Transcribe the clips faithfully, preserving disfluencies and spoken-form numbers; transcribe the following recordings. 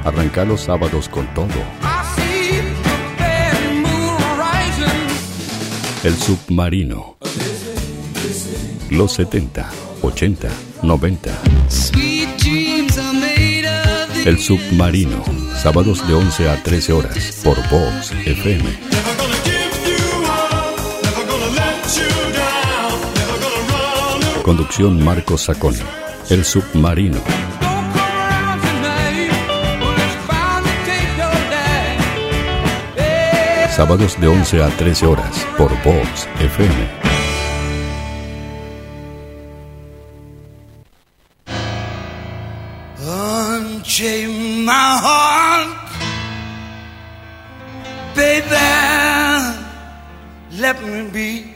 Arranca los sábados con todo. El Submarino. Los setenta, ochenta, noventa. El Submarino. Sábados de once a trece horas por Vox F M. Conducción Marcos Saconi. El Submarino. Sábados de once a trece horas por Vox F M. Unchain my heart, baby, let me be.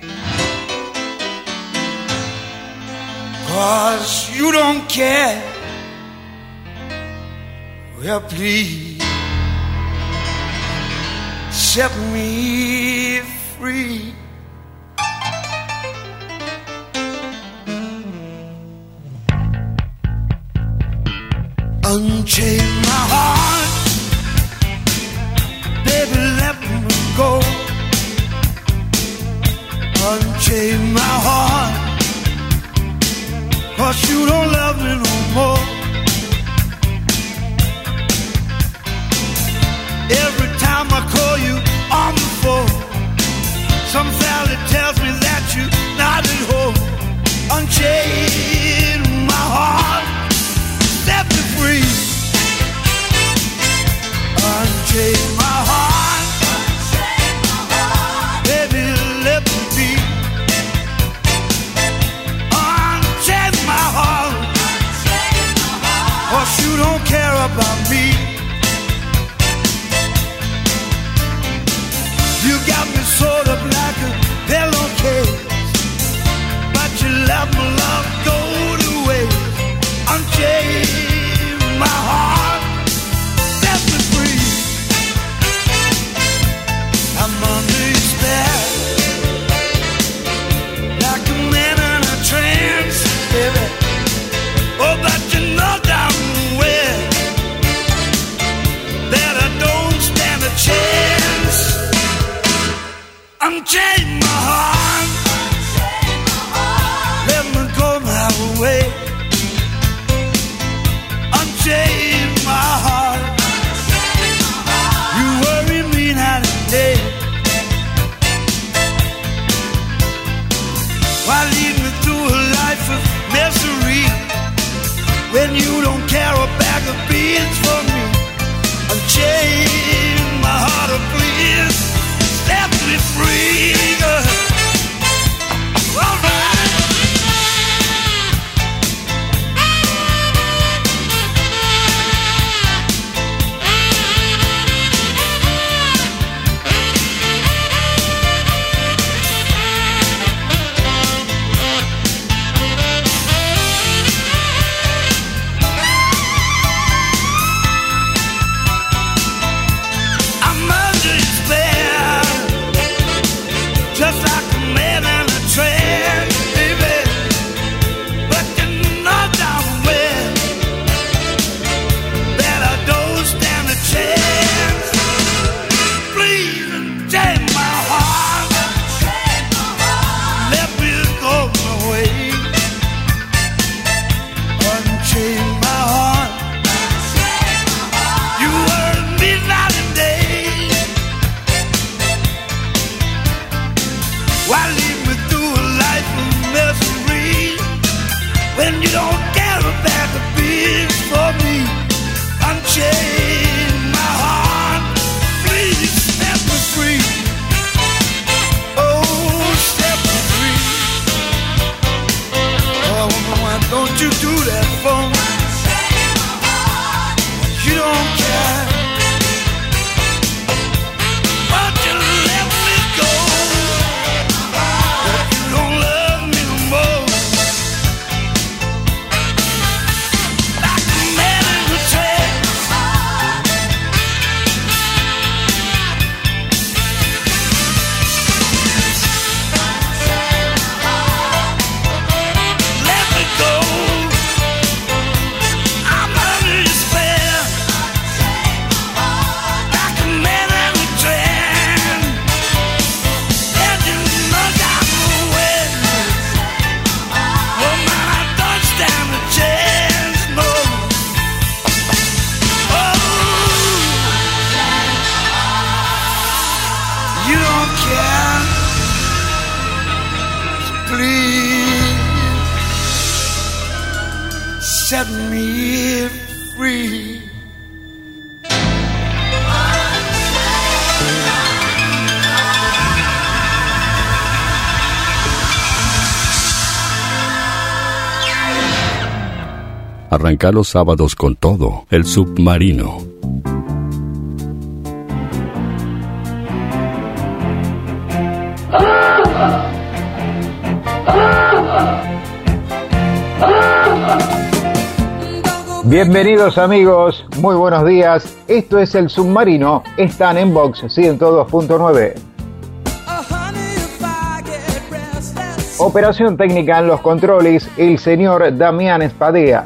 'Cause you don't care. Well, please set me free. Unchain my heart, baby, let me go. Unchain my heart, 'cause you don't love me no more. Every time I call you on the phone, some valley tells me that you're not at home. Unchain my heart, set me free. Unchain my heart, unchain my heart, baby, let me be. Unchain my heart, unchain my heart, 'cause you don't care about me. You got me sort of like a pillowcase, but you let my love go to waste. Unchain my heart, set me free. I'm under your spell, like a man in a trance, baby. Oh, but you know damn well that I don't stand a chance. Unchain my heart, unchain my heart, let me go my way. Unchain my heart, unchain my heart, you worry me night and day. Why lead me through a life of misery when you don't care a bag of beans for me? Unchain my heart, oh please, set me free, girl. All right. I'm under your spell, Arranca los sábados con todo, El Submarino. Bienvenidos amigos, muy buenos días. Esto es El Submarino, están en Vox ciento dos punto nueve. Operación técnica en los controles, el señor Damián Espadea.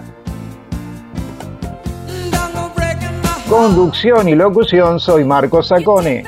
Conducción y locución, soy Marco Sacone.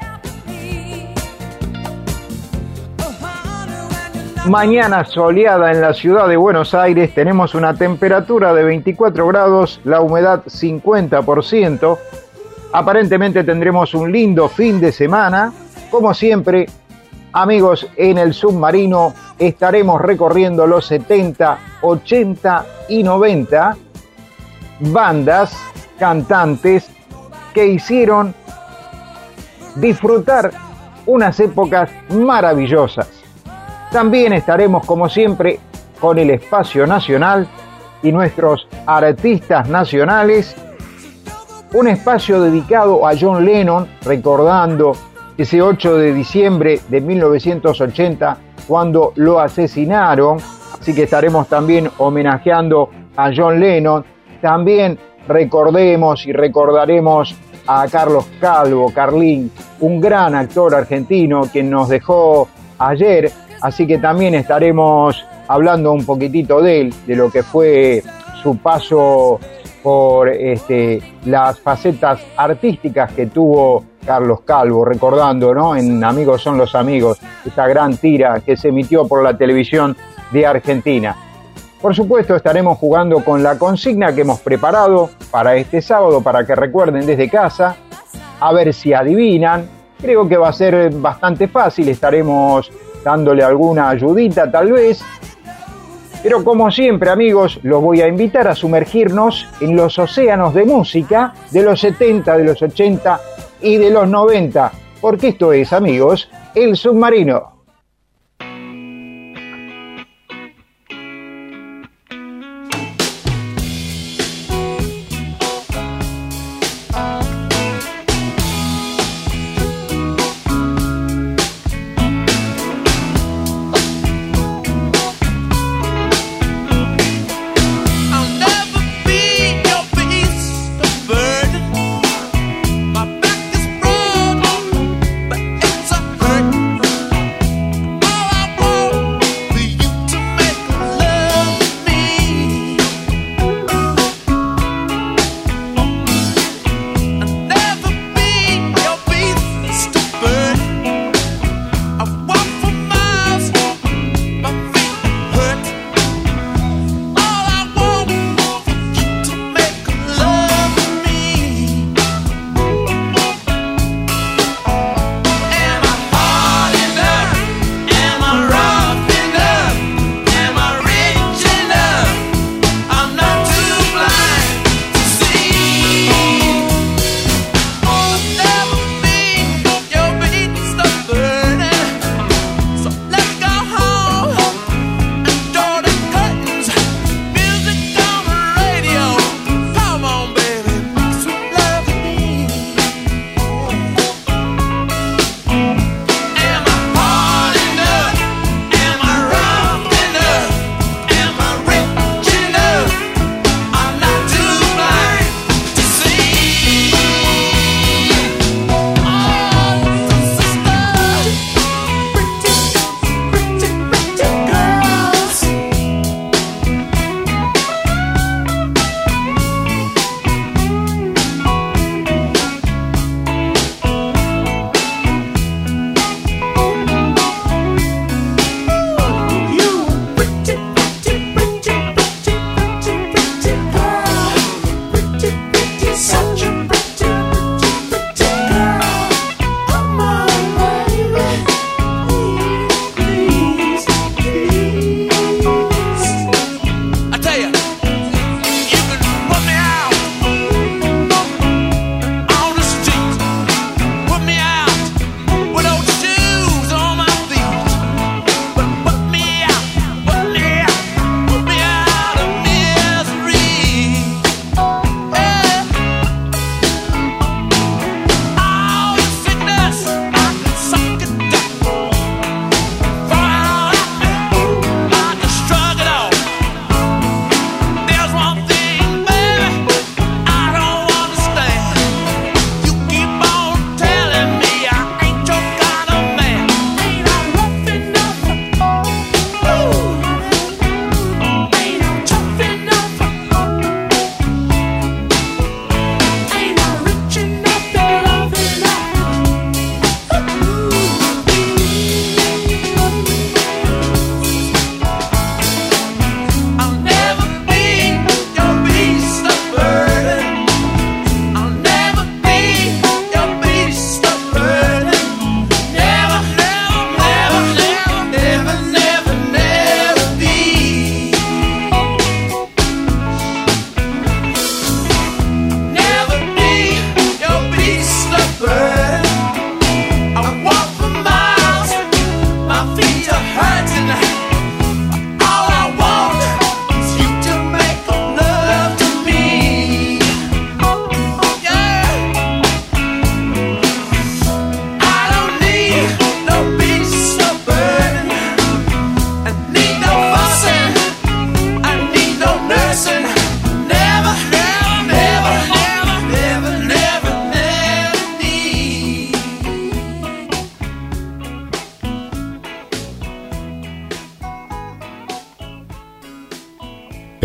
Mañana soleada en la ciudad de Buenos Aires, tenemos una temperatura de veinticuatro grados, la humedad cincuenta por ciento. Aparentemente tendremos un lindo fin de semana. Como siempre, amigos, en El Submarino estaremos recorriendo los setenta, ochenta y noventa bandas, cantantes que hicieron disfrutar unas épocas maravillosas. También estaremos, como siempre, con el espacio nacional y nuestros artistas nacionales. Un espacio dedicado a John Lennon, recordando ese ocho de diciembre de mil novecientos ochenta, cuando lo asesinaron. Así que estaremos también homenajeando a John Lennon. También recordemos y recordaremos a Carlos Calvo, Carlín, un gran actor argentino quien nos dejó ayer. Así que también estaremos hablando un poquitito de él, de lo que fue su paso por este, las facetas artísticas que tuvo Carlos Calvo, recordando, ¿no?, en Amigos son los amigos, esa gran tira que se emitió por la televisión de Argentina. Por supuesto, estaremos jugando con la consigna que hemos preparado para este sábado, para que recuerden desde casa, a ver si adivinan. Creo que va a ser bastante fácil, estaremos dándole alguna ayudita tal vez. Pero como siempre, amigos, los voy a invitar a sumergirnos en los océanos de música de los setenta, de los ochenta y de los noventa, porque esto es, amigos, El Submarino.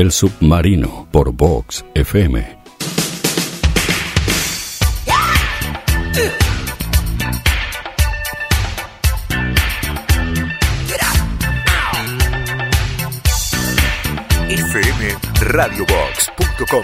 El Submarino por Vox F M. F M radio box punto com.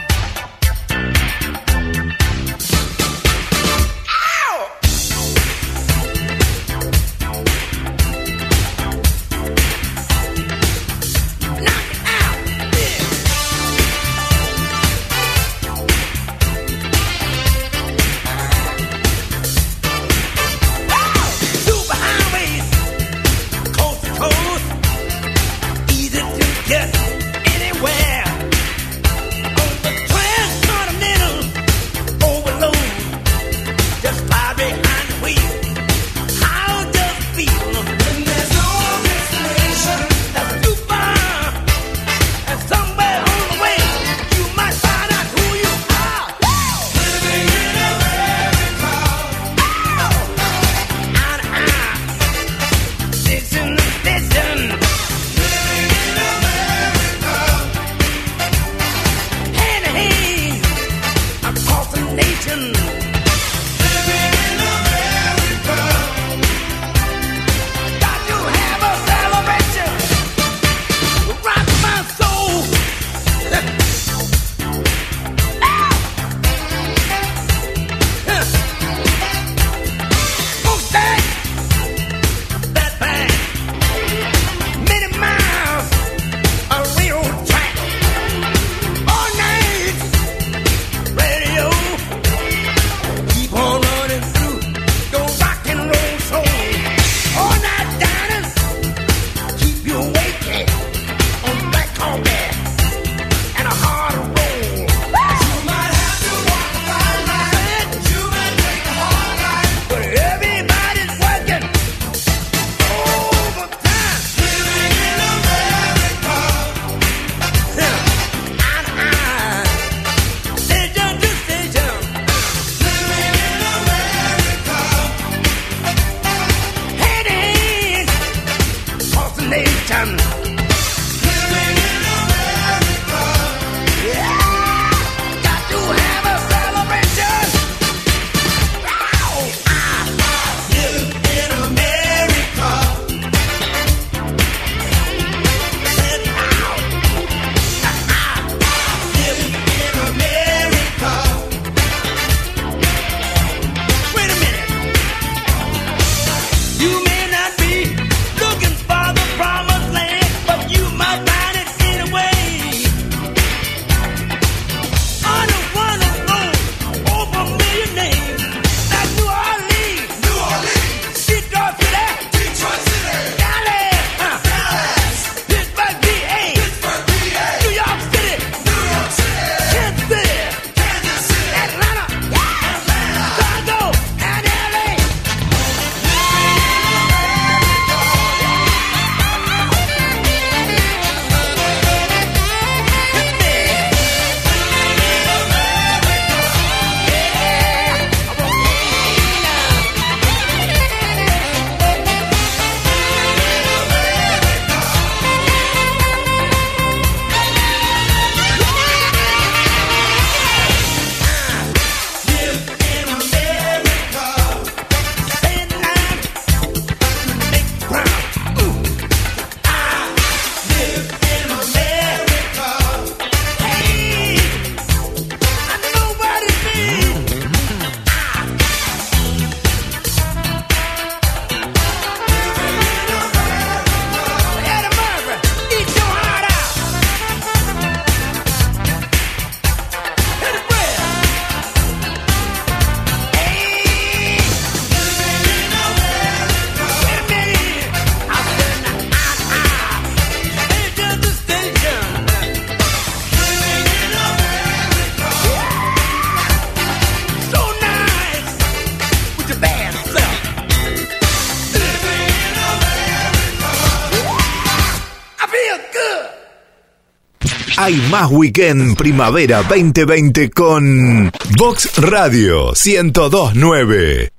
Hay más Weekend Primavera veinte veinte con Vox Radio ciento dos punto nueve.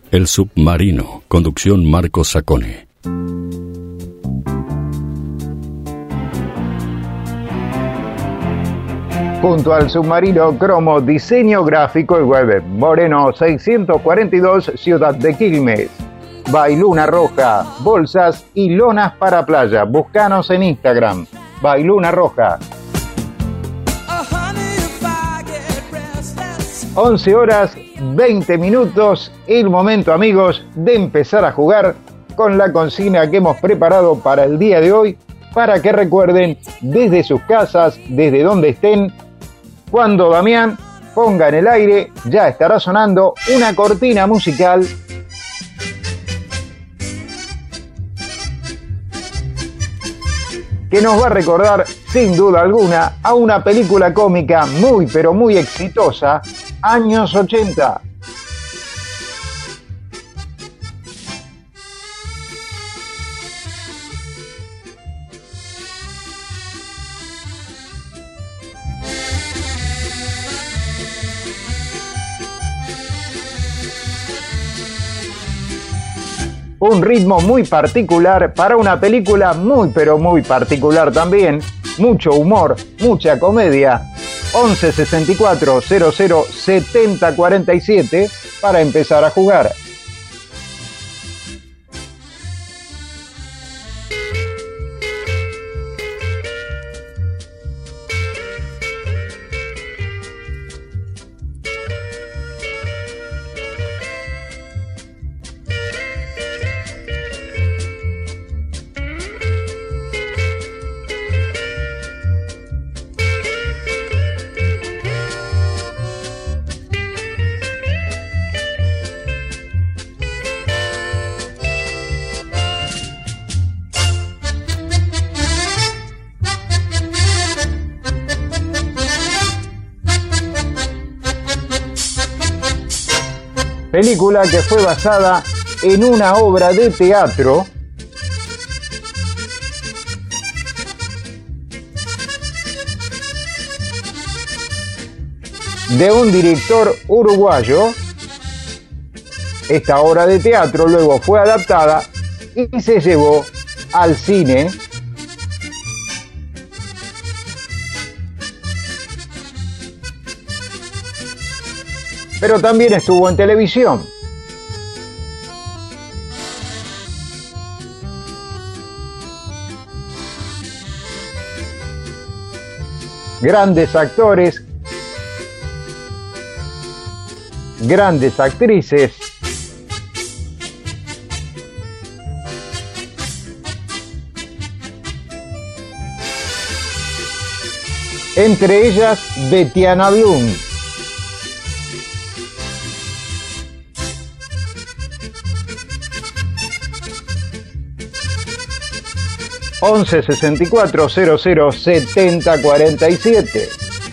El Submarino, conducción Marcos Sacone. Junto al Submarino Cromo Diseño Gráfico y Web, Moreno seiscientos cuarenta y dos, Ciudad de Quilmes. Bailuna Roja, bolsas y lonas para playa. Búscanos en Instagram, Bailuna Roja. once horas, veinte minutos, el momento, amigos, de empezar a jugar con la consigna que hemos preparado para el día de hoy, para que recuerden desde sus casas, desde donde estén, cuando Damián ponga en el aire, ya estará sonando una cortina musical que nos va a recordar, sin duda alguna, a una película cómica muy pero muy exitosa, años ochenta. Un ritmo muy particular para una película muy pero muy particular también, mucho humor, mucha comedia. once sesenta y cuatro cero cero setenta cuarenta y siete para empezar a jugar. Película que fue basada en una obra de teatro de un director uruguayo. Esta obra de teatro luego fue adaptada y se llevó al cine. Pero también estuvo en televisión. Grandes actores, grandes actrices. Entre ellas, Betiana Blum. once sesenta y cuatro cero cero setenta cuarenta y siete.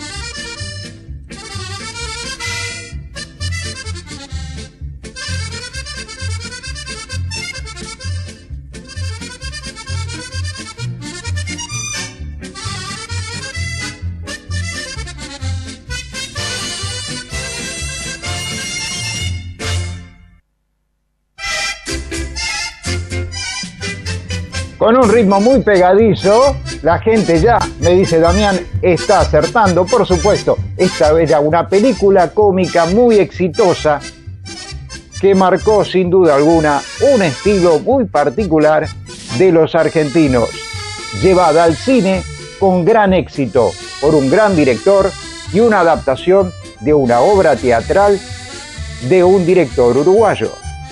Con un ritmo muy pegadizo, la gente ya, me dice Damián, está acertando. Por supuesto, esta vez ya una película cómica muy exitosa que marcó sin duda alguna un estilo muy particular de los argentinos, llevada al cine con gran éxito por un gran director y una adaptación de una obra teatral de un director uruguayo.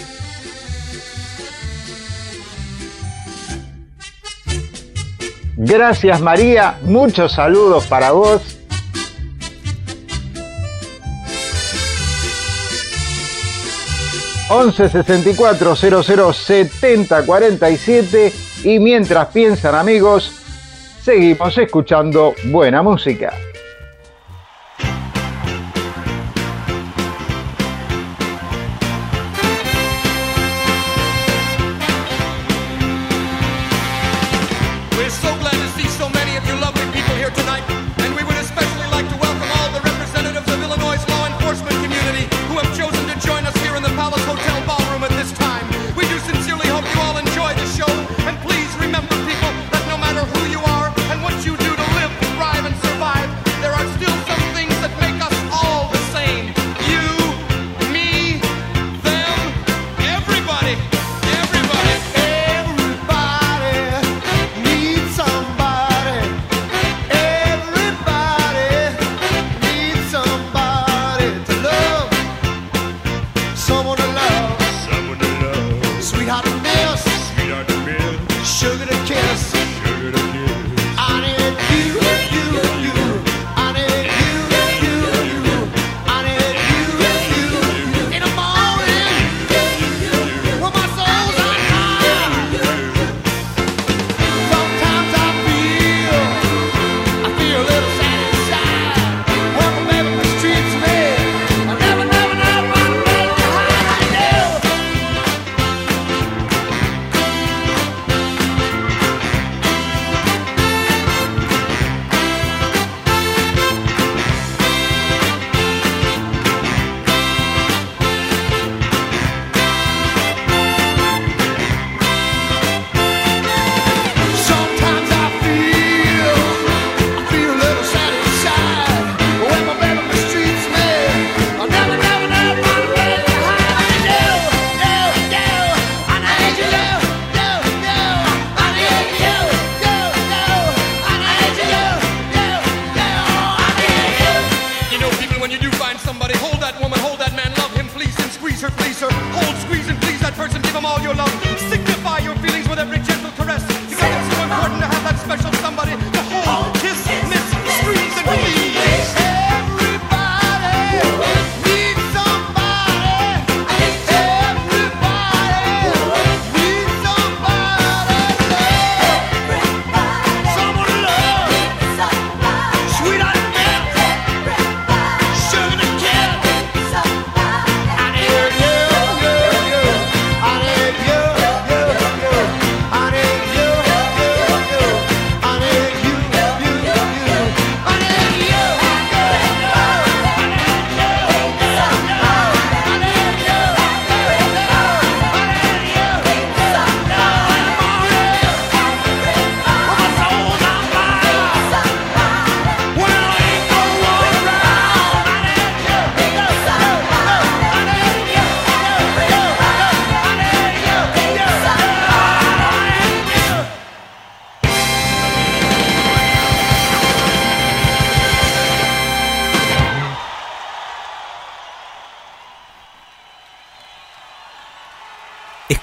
Gracias, María, muchos saludos para vos. once sesenta y cuatro cero cero setenta cuarenta y siete y mientras piensan, amigos, seguimos escuchando buena música. Illinois law enforcement community who have chosen to join us here in the Palace Hotel ballroom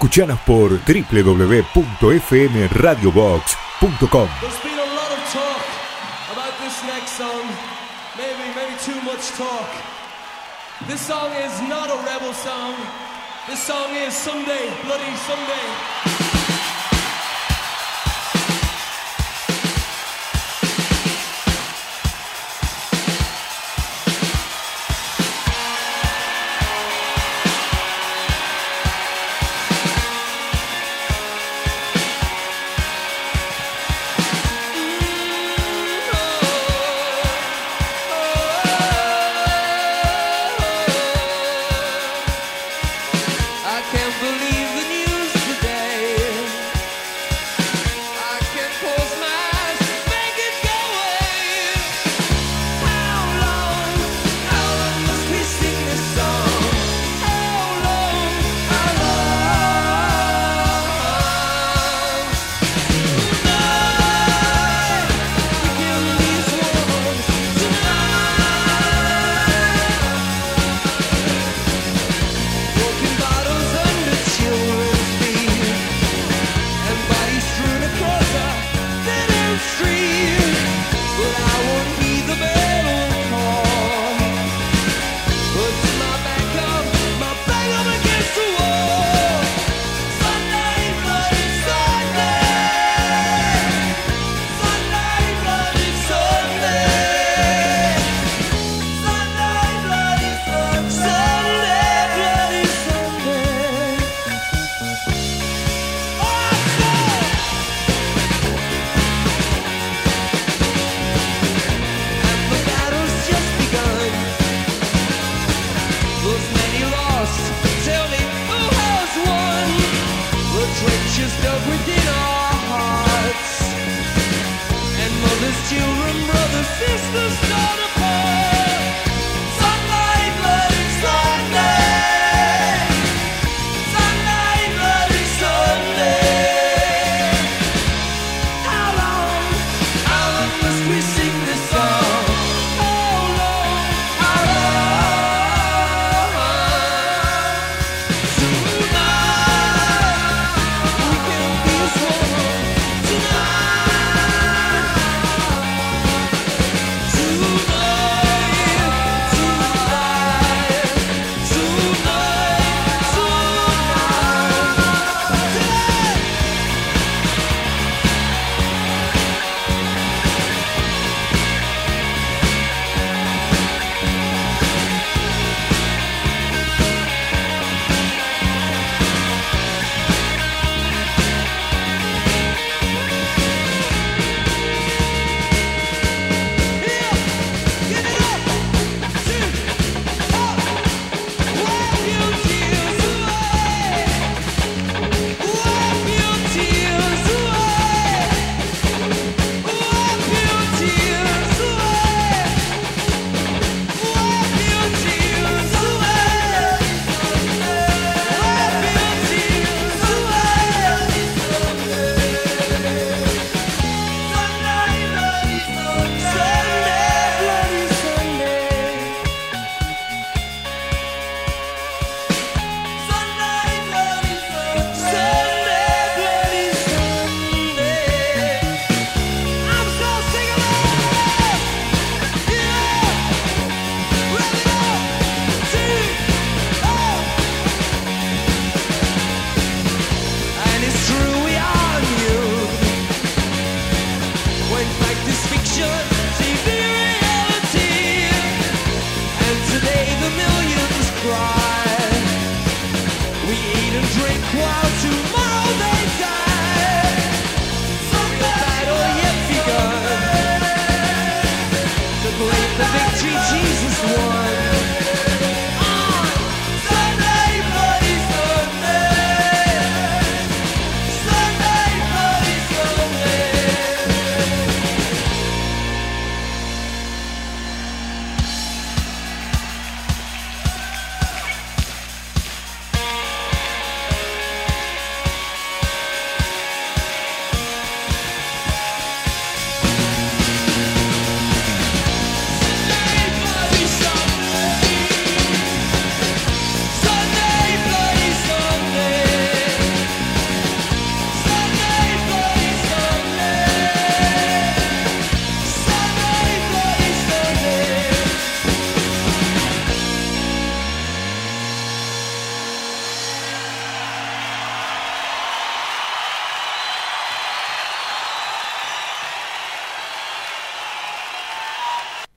Escuchanos por doble u doble u doble u punto f m radio box punto com. There's been a lot of talk about this next song. Maybe, maybe too much talk. This song is not a rebel song. This song is Someday, Bloody Someday. I can't believe the news today.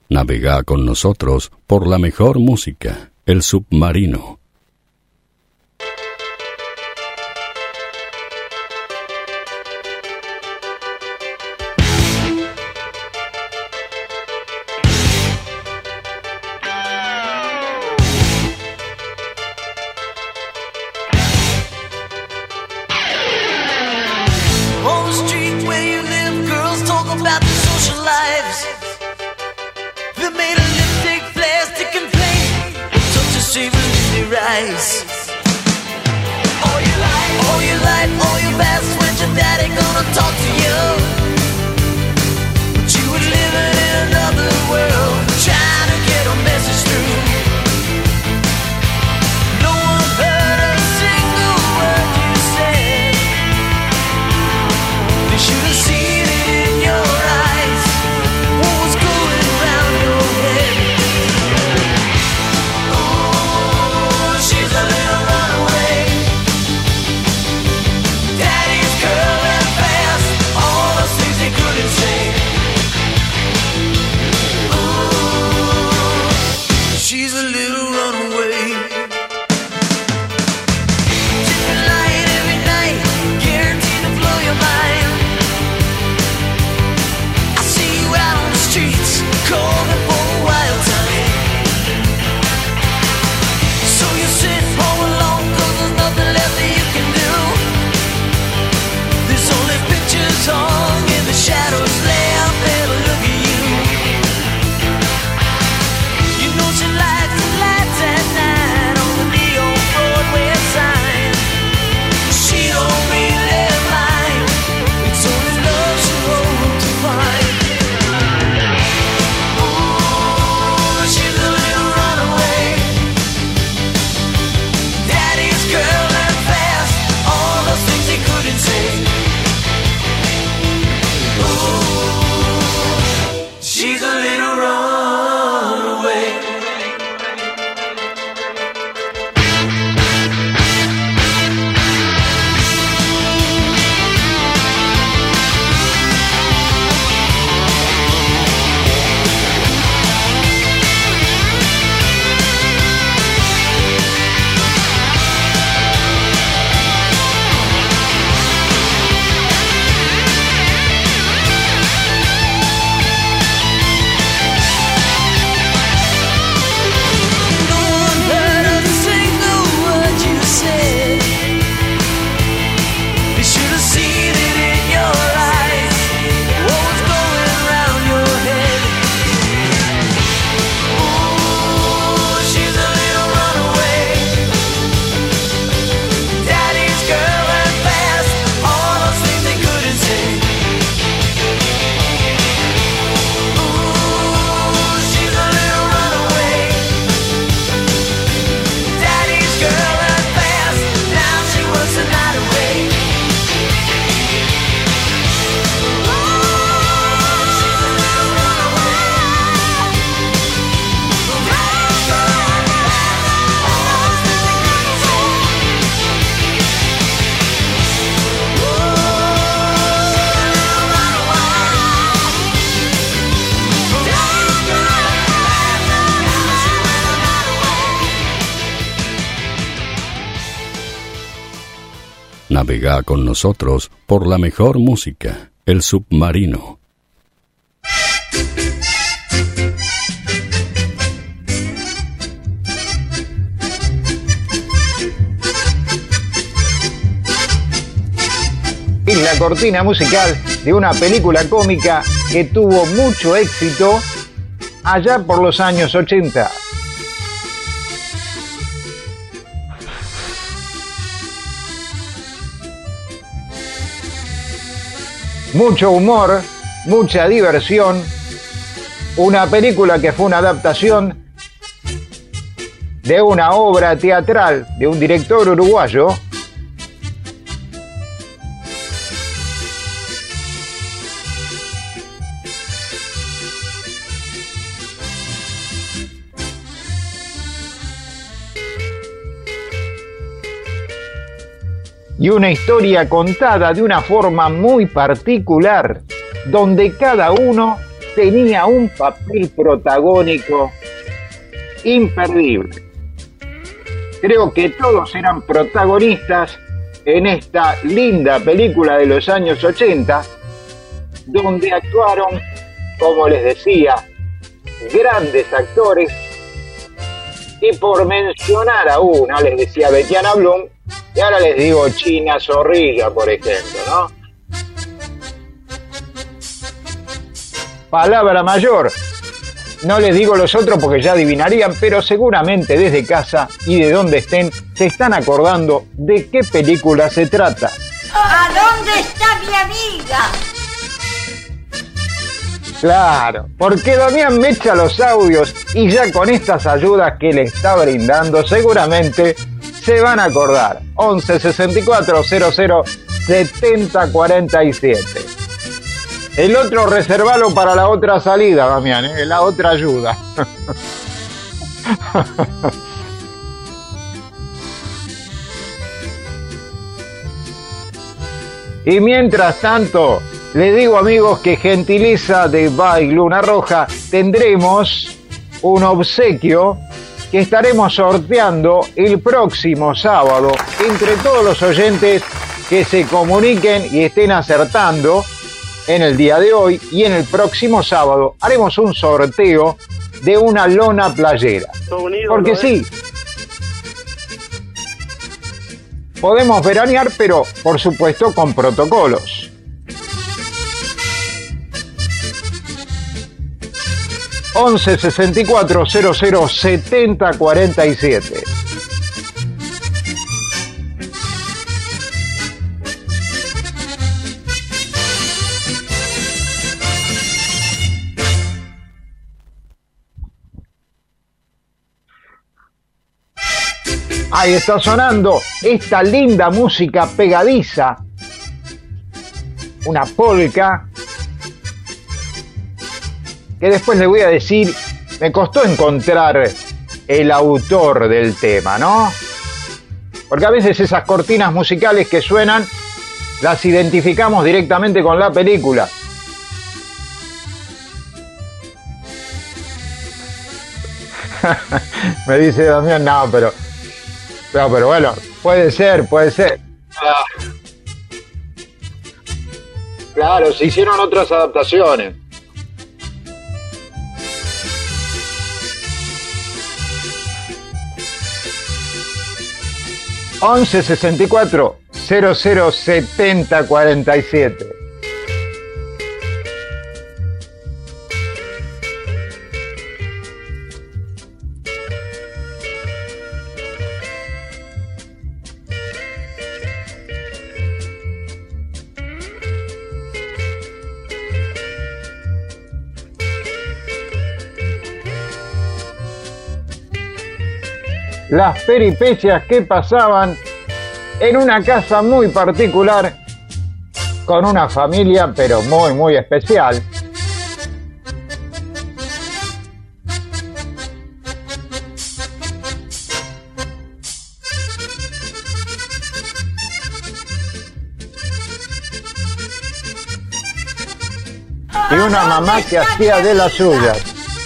Navega con nosotros por la mejor música, El Submarino. Navega con nosotros por la mejor música, El Submarino. Es la cortina musical de una película cómica que tuvo mucho éxito allá por los años ochenta. Mucho humor, mucha diversión, una película que fue una adaptación de una obra teatral de un director uruguayo y una historia contada de una forma muy particular, donde cada uno tenía un papel protagónico imperdible. Creo que todos eran protagonistas en esta linda película de los años ochenta, donde actuaron, como les decía, grandes actores, y por mencionar a una, les decía Betiana Blum, y ahora les digo China Zorrilla, por ejemplo, ¿no? Palabra mayor. No les digo los otros porque ya adivinarían, pero seguramente desde casa y de donde estén se están acordando de qué película se trata. ¿A dónde está mi amiga? Claro, porque Damián me echa los audios y ya con estas ayudas que le está brindando seguramente se van a acordar. once sesenta y cuatro cero cero setenta cuarenta y siete. El otro reservalo para la otra salida, Damián, ¿eh? La otra ayuda. Y mientras tanto, les digo, amigos, que gentileza de Bike Luna Roja tendremos un obsequio que estaremos sorteando el próximo sábado entre todos los oyentes que se comuniquen y estén acertando en el día de hoy, y en el próximo sábado haremos un sorteo de una lona playera. Porque sí, podemos veranear, pero por supuesto con protocolos. once sesenta y cuatro cero cero setenta cuarenta y siete. Ahí está sonando esta linda música pegadiza, una polka, que después le voy a decir, me costó encontrar el autor del tema, ¿no? Porque a veces esas cortinas musicales que suenan, las identificamos directamente con la película. Me dice Damián, no, pero... No, pero bueno, puede ser, puede ser. Ah. Claro, se hicieron otras adaptaciones. once sesenta y cuatro cero cero setenta cuarenta y siete. Las peripecias que pasaban en una casa muy particular con una familia pero muy muy especial. Y una mamá que hacía de las suyas.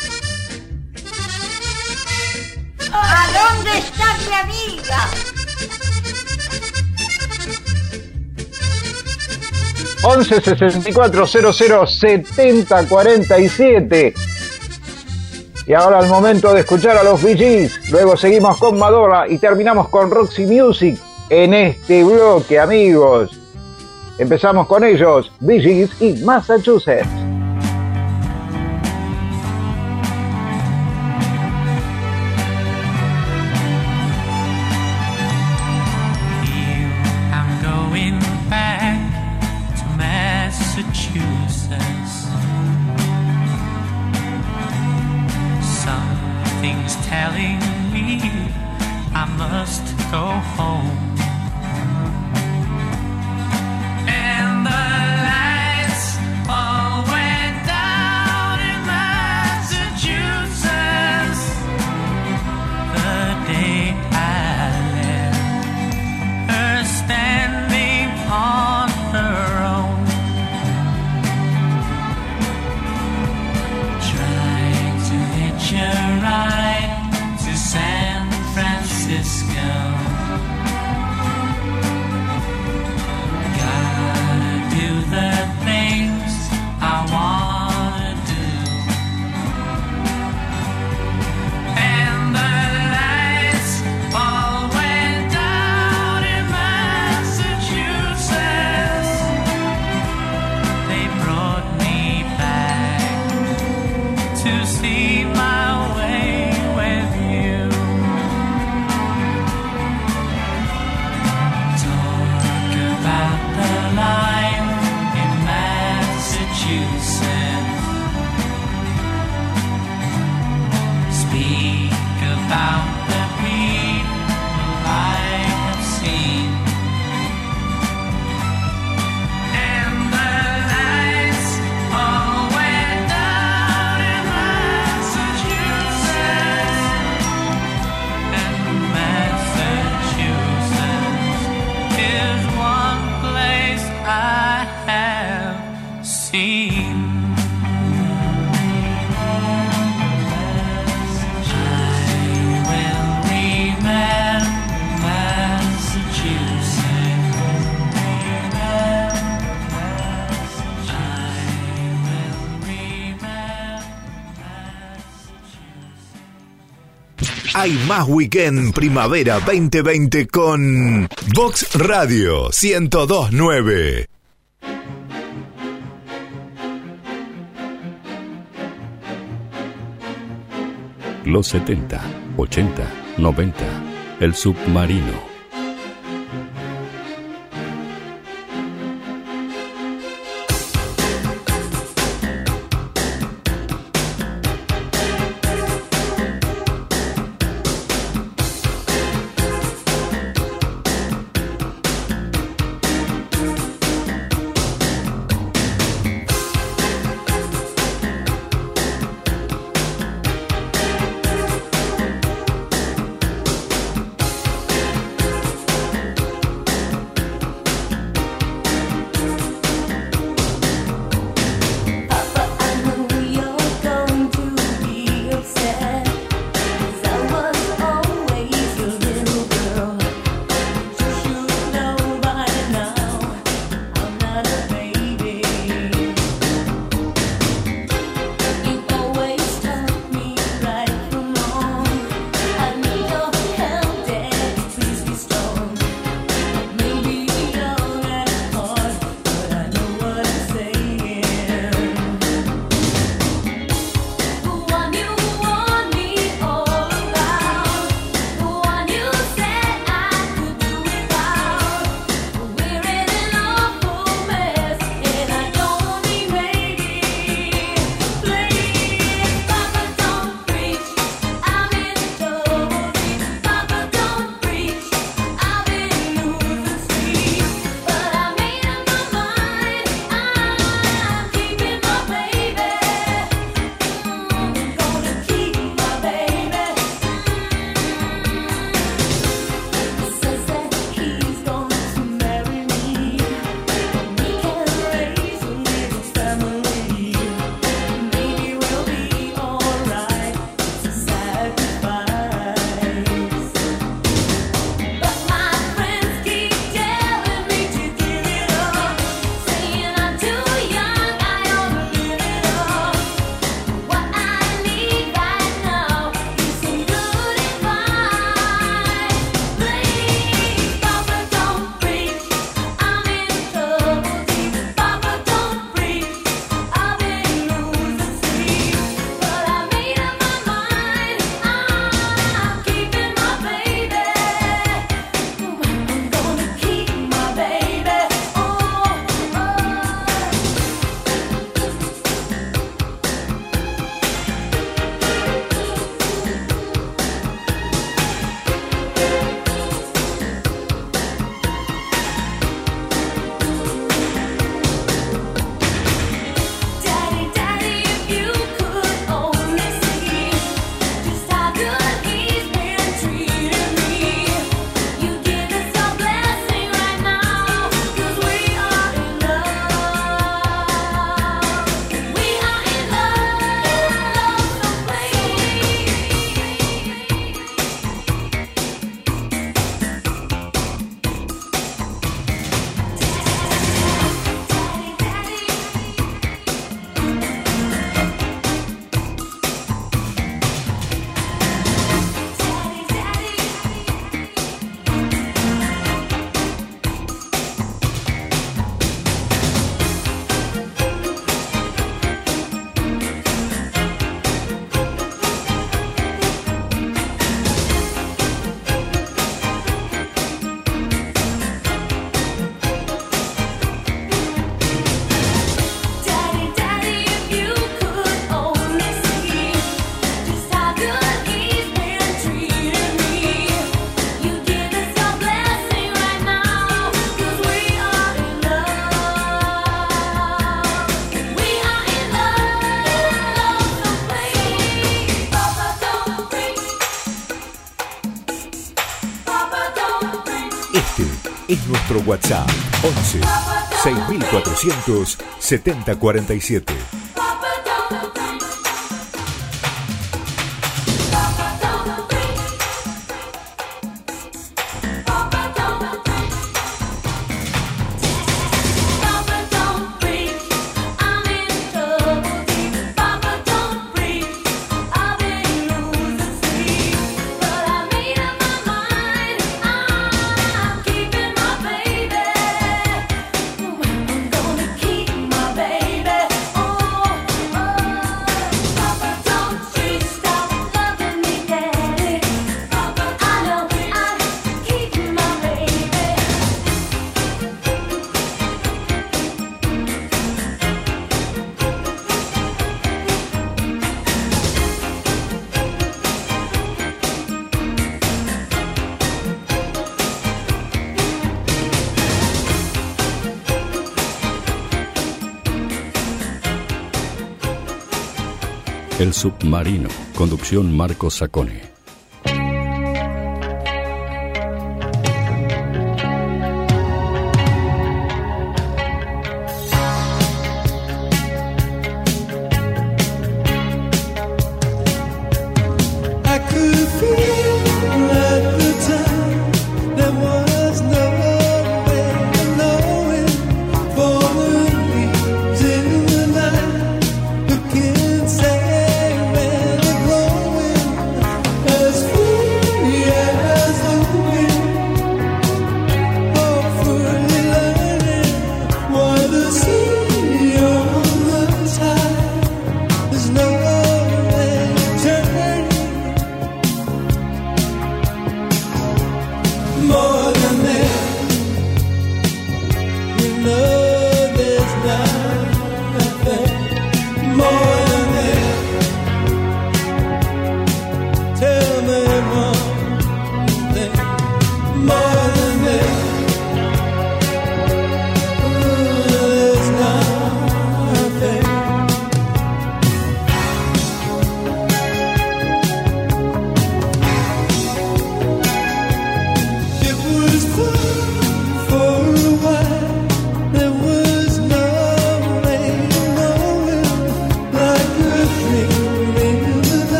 ¿Dónde está mi amiga? once sesenta y cuatro cero cero setenta cuarenta y siete. Y ahora el momento de escuchar a los Bee Gees. Luego seguimos con Madonna y terminamos con Roxy Music en este bloque, amigos. Empezamos con ellos, Bee Gees y Massachusetts. Massachusetts. Speak about the people I have seen, and the lights all went down in Massachusetts, and Massachusetts is one place I have seen. Hay más Weekend Primavera veinte veinte con Vox Radio ciento dos punto nueve. Los setenta, ochenta, noventa, El Submarino. es nuestro WhatsApp once seis mil cuatrocientos setenta cuarenta y siete. El submarino, conducción Marcos Sacone.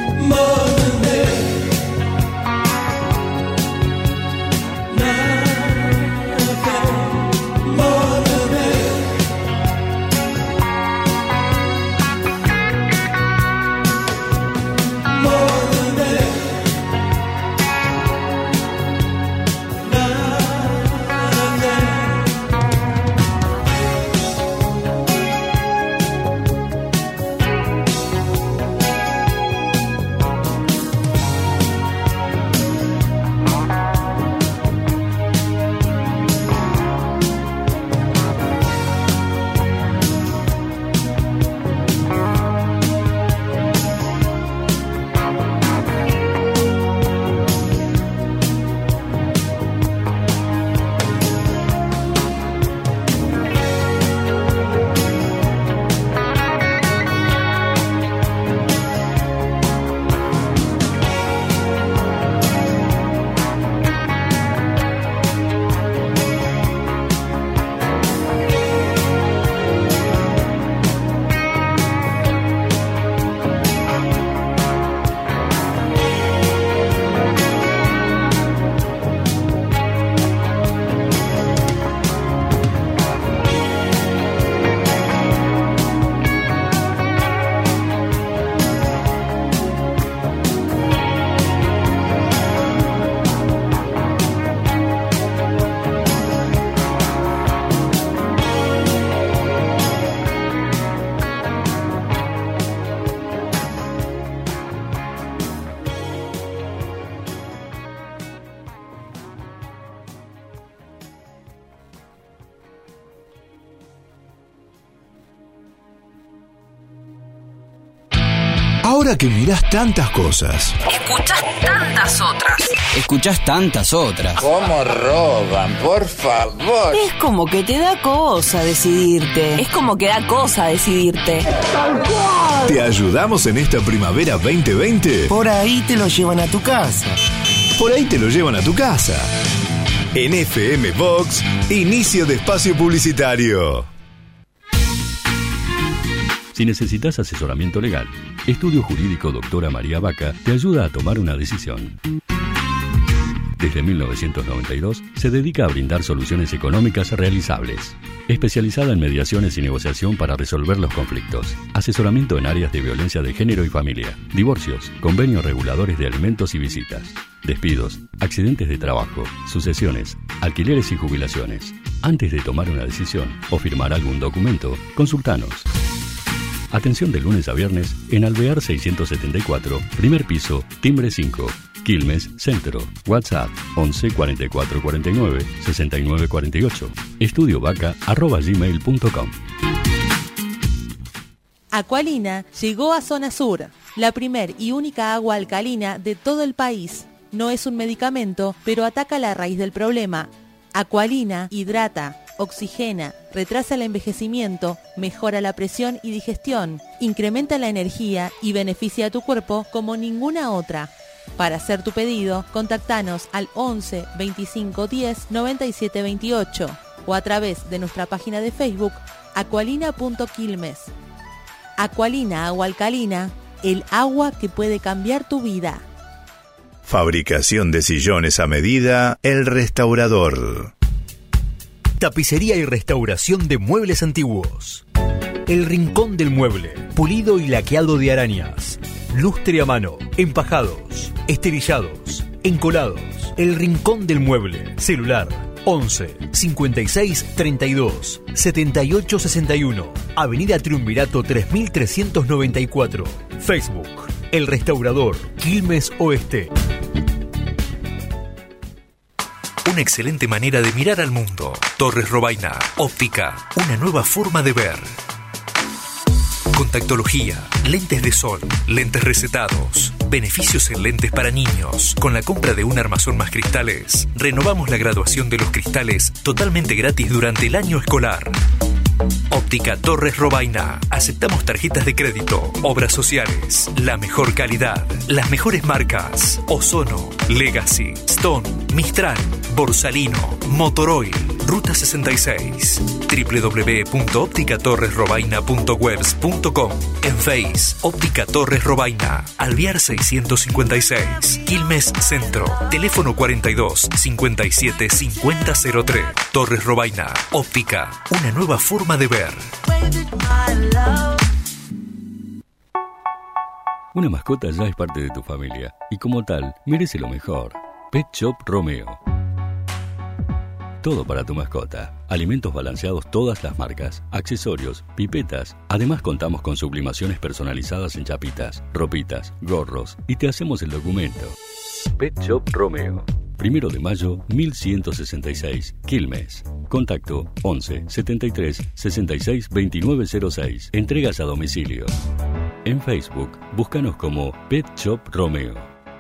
More than Ahora que mirás tantas cosas, Escuchás tantas otras. Escuchás tantas otras. ¿Cómo roban? Por favor. Es como que te da cosa decidirte. Es como que da cosa decidirte. ¿te ayudamos en esta primavera veinte veinte? Por ahí te lo llevan a tu casa. Por ahí te lo llevan a tu casa. En F M Vox, inicio de espacio publicitario. Si necesitas asesoramiento legal, Estudio Jurídico Doctora María Vaca te ayuda a tomar una decisión. Desde mil novecientos noventa y dos se dedica a brindar soluciones económicas realizables. Especializada en mediaciones y negociación para resolver los conflictos. Asesoramiento en áreas de violencia de género y familia. Divorcios, convenios reguladores de alimentos y visitas. Despidos, accidentes de trabajo, sucesiones, alquileres y jubilaciones. Antes de tomar una decisión o firmar algún documento, consultanos. Atención de lunes a viernes en Alvear seiscientos setenta y cuatro, primer piso, timbre cinco, Quilmes, Centro. WhatsApp once cuarenta y cuatro cuarenta y nueve sesenta y nueve cuarenta y ocho. estudiovaca arroba gmail punto com. Aqualina llegó a Zona Sur, la primer y única agua alcalina de todo el país. No es un medicamento, pero ataca la raíz del problema. Aqualina hidrata, oxigena, retrasa el envejecimiento, mejora la presión y digestión, incrementa la energía y beneficia a tu cuerpo como ninguna otra. Para hacer tu pedido, contactanos al once veinticinco diez noventa y siete veintiocho o a través de nuestra página de Facebook aqualina punto quilmes. Aqualina Agua Alcalina, el agua que puede cambiar tu vida. Fabricación de sillones a medida, El Restaurador. Tapicería y restauración de muebles antiguos. El Rincón del Mueble, pulido y laqueado de arañas. Lustre a mano, empajados, esterillados, encolados. El Rincón del Mueble, celular once cincuenta y seis treinta y dos setenta y ocho sesenta y uno, Avenida Triunvirato tres mil trescientos noventa y cuatro. Facebook, El Restaurador, Quilmes Oeste. Una excelente manera de mirar al mundo. Torres Robaina, óptica, una nueva forma de ver. Contactología, lentes de sol, lentes recetados, beneficios en lentes para niños. Con la compra de un armazón más cristales, renovamos la graduación de los cristales totalmente gratis durante el año escolar. Óptica Torres Robaina. Aceptamos tarjetas de crédito, obras sociales, la mejor calidad, las mejores marcas: Ozono, Legacy, Stone, Mistral, Borsalino, Motoroil, Ruta sesenta y seis. doble u doble u doble u punto óptica torres robaina punto webs punto com. En Face, Óptica Torres Robaina, Alvear seiscientos cincuenta y seis, Quilmes Centro. Teléfono cuarenta y dos cincuenta y siete cincuenta cero tres. Torres Robaina, óptica, una nueva forma de ver. Una mascota ya es parte de tu familia y como tal merece lo mejor. Pet Shop Romeo. Todo para tu mascota. Alimentos balanceados todas las marcas, accesorios, pipetas. Además contamos con sublimaciones personalizadas en chapitas, ropitas, gorros y te hacemos el documento. Pet Shop Romeo. Primero de mayo, mil ciento sesenta y seis, Quilmes. Contacto once setenta y tres sesenta y seis veintinueve cero seis. Entregas a domicilio. En Facebook, búscanos como Pet Shop Romeo.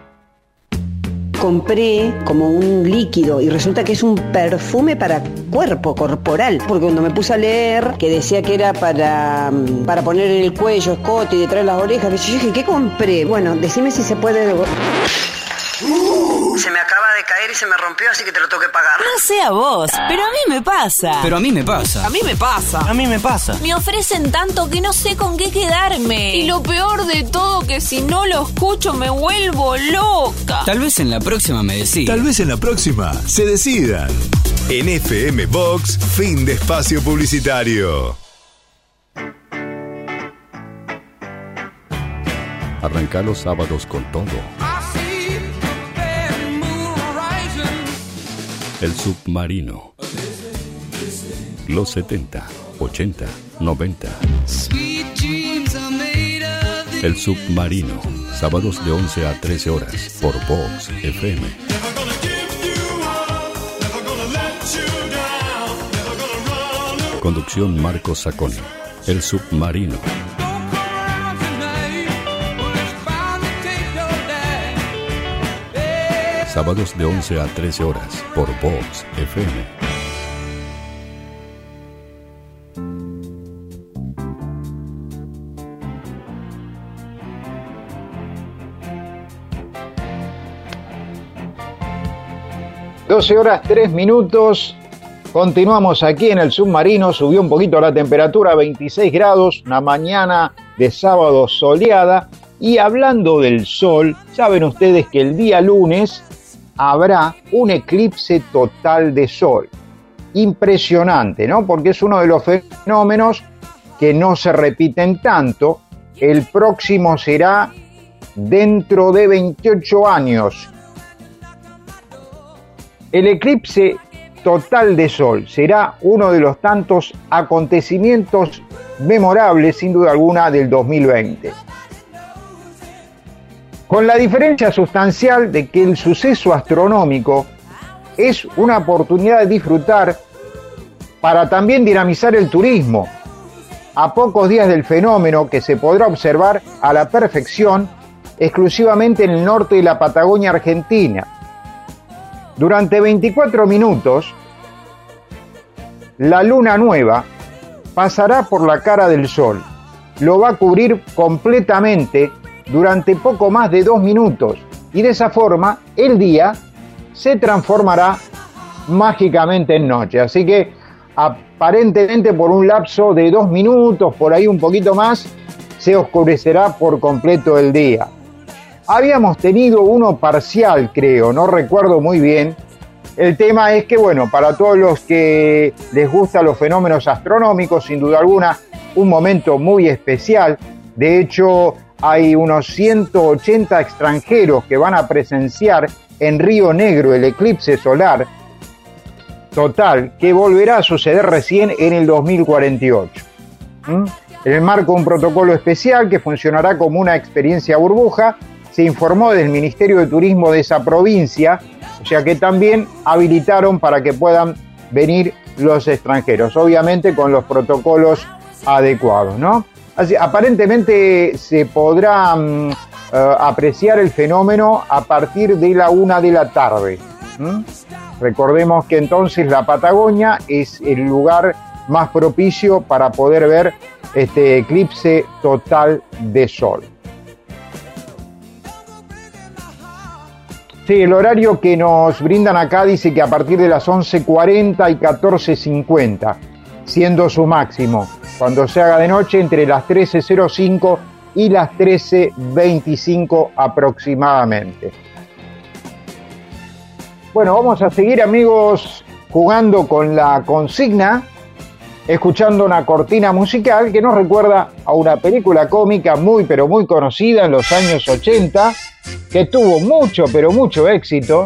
Compré como un líquido y resulta que es un perfume para cuerpo corporal, porque cuando me puse a leer que decía que era para, para poner en el cuello, escote y detrás de las orejas, yo dije, ¿qué compré? Bueno, decime si se puede devolver. Se me acaba de caer y se me rompió, así que te lo tengo que pagar. No sé a vos, pero a mí me pasa. Pero a mí me pasa. A mí me pasa. A mí me pasa. Me ofrecen tanto que no sé con qué quedarme. Y lo peor de todo, que si no lo escucho me vuelvo loca. Tal vez en la próxima me decida. Tal vez en la próxima se decidan. En F M Vox, fin de espacio publicitario. Arranca los sábados con todo. El Submarino. Los setenta, ochenta, noventa. El Submarino. Sábados de once a trece horas por Vox F M. Conducción Marcos Saconi. El Submarino. sábados de once a trece horas, por Vox F M. doce horas tres minutos, continuamos aquí en el submarino, subió un poquito la temperatura, veintiséis grados, una mañana de sábado soleada, y hablando del sol, saben ustedes que el día lunes habrá un eclipse total de sol. Impresionante, ¿no? Porque es uno de los fenómenos que no se repiten tanto. El próximo será dentro de veintiocho años. El eclipse total de sol será uno de los tantos acontecimientos memorables, sin duda alguna, del dos mil veinte. Con la diferencia sustancial de que el suceso astronómico es una oportunidad de disfrutar para también dinamizar el turismo. A pocos días del fenómeno, que se podrá observar a la perfección exclusivamente en el norte de la Patagonia Argentina. Durante veinticuatro minutos, la luna nueva pasará por la cara del sol. Lo va a cubrir completamente durante poco más de dos minutos. Y de esa forma, el día se transformará mágicamente en noche. Así que, aparentemente, por un lapso de dos minutos, por ahí un poquito más, se oscurecerá por completo el día. Habíamos tenido uno parcial, creo, no recuerdo muy bien. El tema es que, bueno, para todos los que les gustan los fenómenos astronómicos, sin duda alguna, un momento muy especial. De hecho, hay unos ciento ochenta extranjeros que van a presenciar en Río Negro el eclipse solar total, que volverá a suceder recién en el dos mil cuarenta y ocho. ¿Mm? En el marco de un protocolo especial que funcionará como una experiencia burbuja, se informó del Ministerio de Turismo de esa provincia, o sea que también habilitaron para que puedan venir los extranjeros, obviamente con los protocolos adecuados, ¿no? Así, aparentemente se podrá um, uh, apreciar el fenómeno a partir de la una de la tarde. ¿Mm? Recordemos que entonces la Patagonia es el lugar más propicio para poder ver este eclipse total de sol. Sí, el horario que nos brindan acá dice que a partir de las once cuarenta y catorce cincuenta, siendo su máximo, cuando se haga de noche, entre las trece cero cinco y las trece veinticinco aproximadamente. Bueno, vamos a seguir, amigos, jugando con la consigna, escuchando una cortina musical que nos recuerda a una película cómica muy pero muy conocida en los años ochenta, que tuvo mucho pero mucho éxito.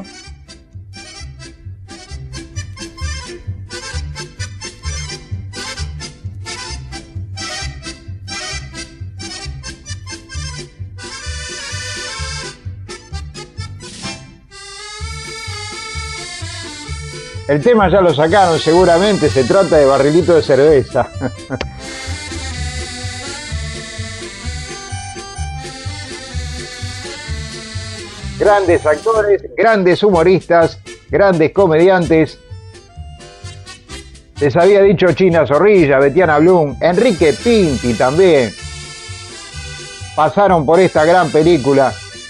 El tema ya lo sacaron seguramente, se trata de Barrilito de Cerveza. Grandes actores, grandes humoristas, grandes comediantes. Les había dicho China Zorrilla, Betiana Blum, Enrique Pinti también. Pasaron por esta gran película.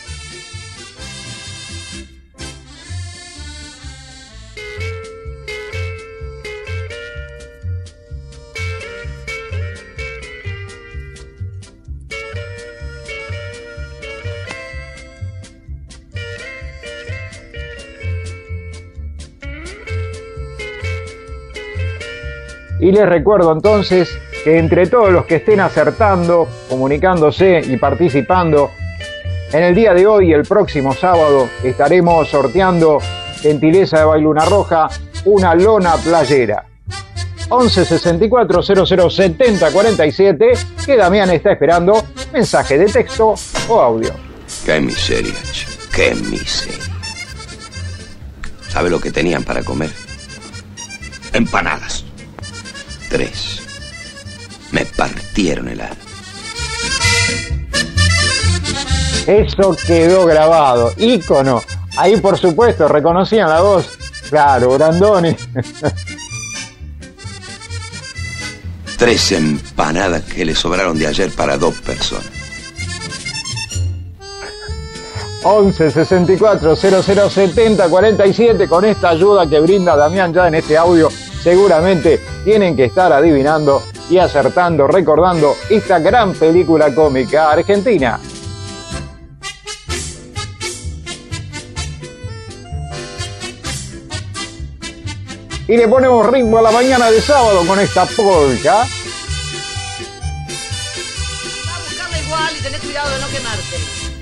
Y les recuerdo entonces que entre todos los que estén acertando, comunicándose y participando, en el día de hoy y el próximo sábado estaremos sorteando, gentileza de Bailuna Roja, una lona playera. once sesenta y cuatro cero cero setenta cuarenta y siete, que Damián está esperando mensaje de texto o audio. Qué miseria, che. Qué miseria. ¿Sabe lo que tenían para comer? Empanadas. Tres. Me partieron el alma. Eso quedó grabado. Ícono. Ahí, por supuesto, reconocían la voz. Claro, Brandoni. Tres empanadas que le sobraron de ayer para dos personas. once sesenta y cuatro cero cero setenta cuarenta y siete. Con esta ayuda que brinda Damián ya en este audio, seguramente tienen que estar adivinando y acertando, recordando esta gran película cómica argentina. Y le ponemos ritmo a la mañana de sábado con esta polka. Va a buscarla igual y tenés cuidado de no quemarte.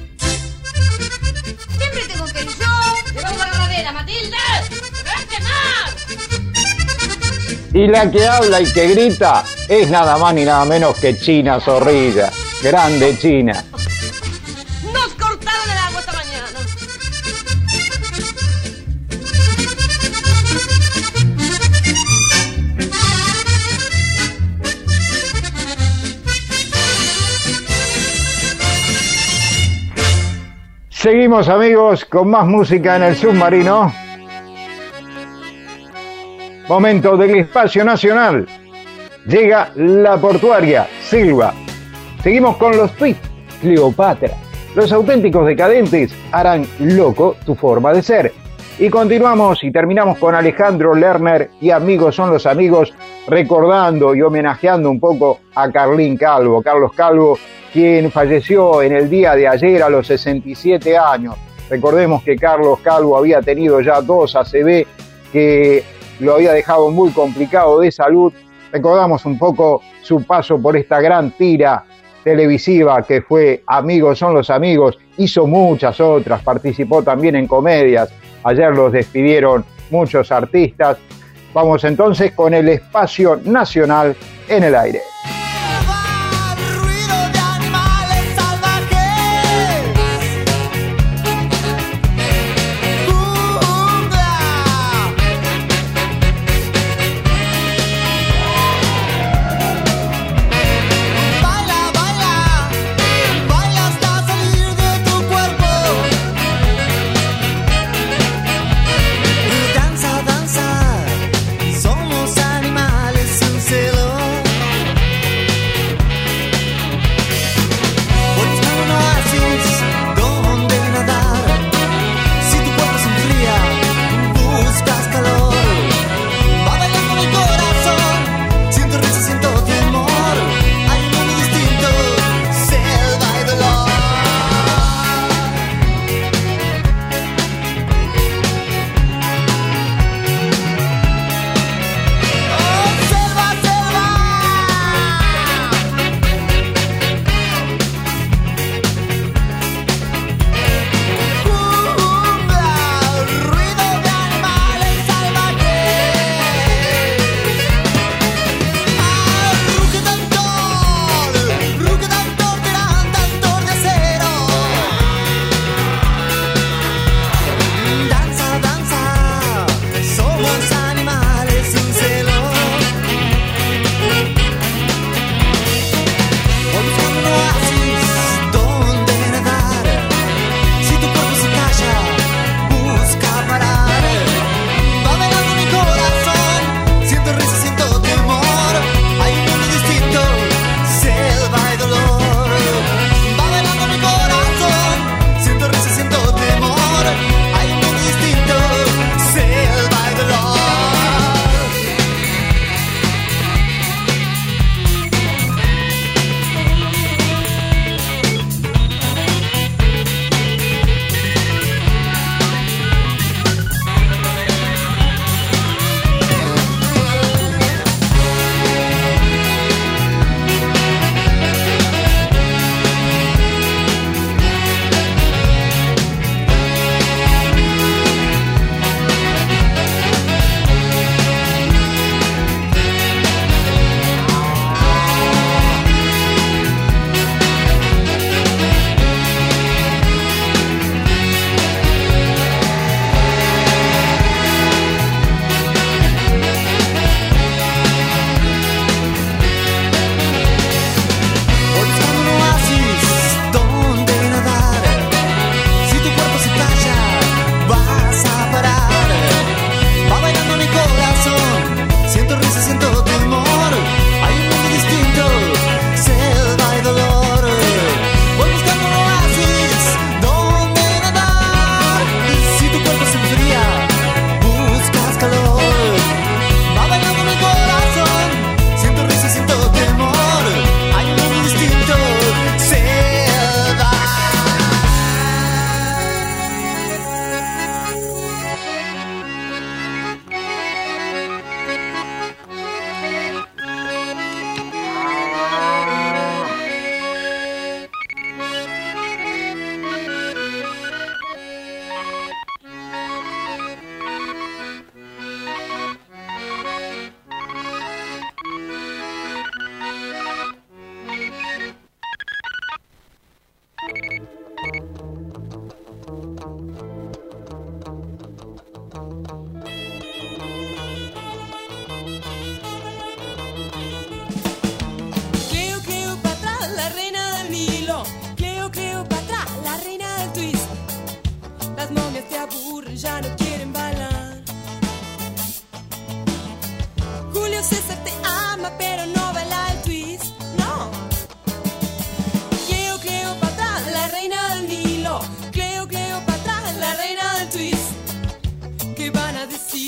Siempre tengo que ir yo. ¡Llevamos a la ladera, Matilde! ¡Me vas a quemar! Y la que habla y que grita es nada más ni nada menos que China Zorrilla. Grande China. ¡Nos cortaron el agua esta mañana! Seguimos, amigos, con más música en el submarino. Momento del espacio nacional. Llega la portuaria, Silva. Seguimos con los tweets, Cleopatra. Los auténticos decadentes harán loco tu forma de ser. Y continuamos y terminamos con Alejandro Lerner y Amigos son los amigos, recordando y homenajeando un poco a Carlín Calvo, Carlos Calvo, quien falleció en el día de ayer a los sesenta y siete años. Recordemos que Carlos Calvo había tenido ya dos A C V que lo había dejado muy complicado de salud. Recordamos un poco su paso por esta gran tira televisiva que fue Amigos son los amigos. Hizo muchas otras, participó también en comedias. Ayer los despidieron muchos artistas. Vamos entonces con el espacio nacional en el aire. Danza, danza, somos animales en celo.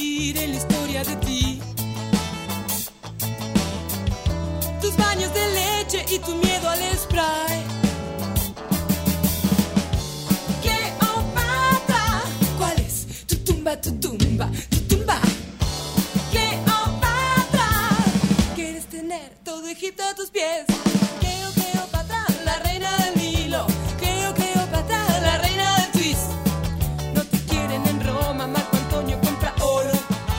vivir en la historia de ti. Tus baños de leche y tu miedo al spray. Cleopatra, ¿cuál es tu tumba, tu tumba, tu tumba? Cleopatra, quieres tener todo Egipto a tus pies. Cleo, Cleopatra, la reina del Nilo. Cleo, Cleopatra, la reina del twist. No te quieren en Roma, Marco Antonio compra oro.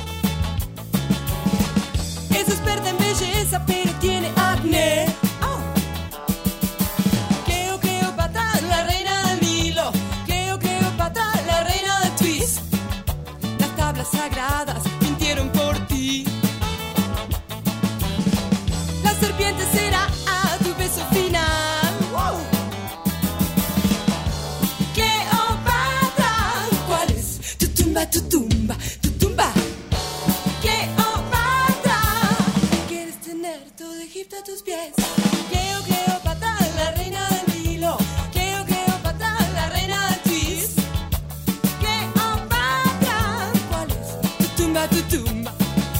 Es experta en belleza, pero tiene acné. Oh. Cleo, Cleopatra, la reina del Nilo. Cleo, Cleopatra, la reina del twist. Las tablas sagradas mintieron por ti. La serpiente será a tu beso final. Wow. Cleopatra, ¿cuál es tu tumba, tu tumba, tu tumba? Cleopatra, quieres tener todo Egipto a tus pies. Cleo, Cleopatra, la reina del Nilo. Cleo, Cleopatra, la reina del twist. Cleopatra, ¿cuál es tu tumba, tu tumba?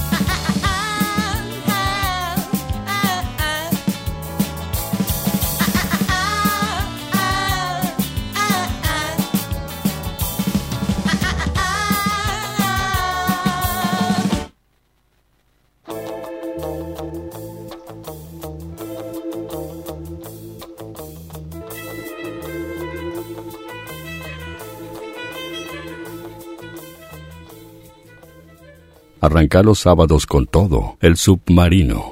Arranca los sábados con todo, El Submarino.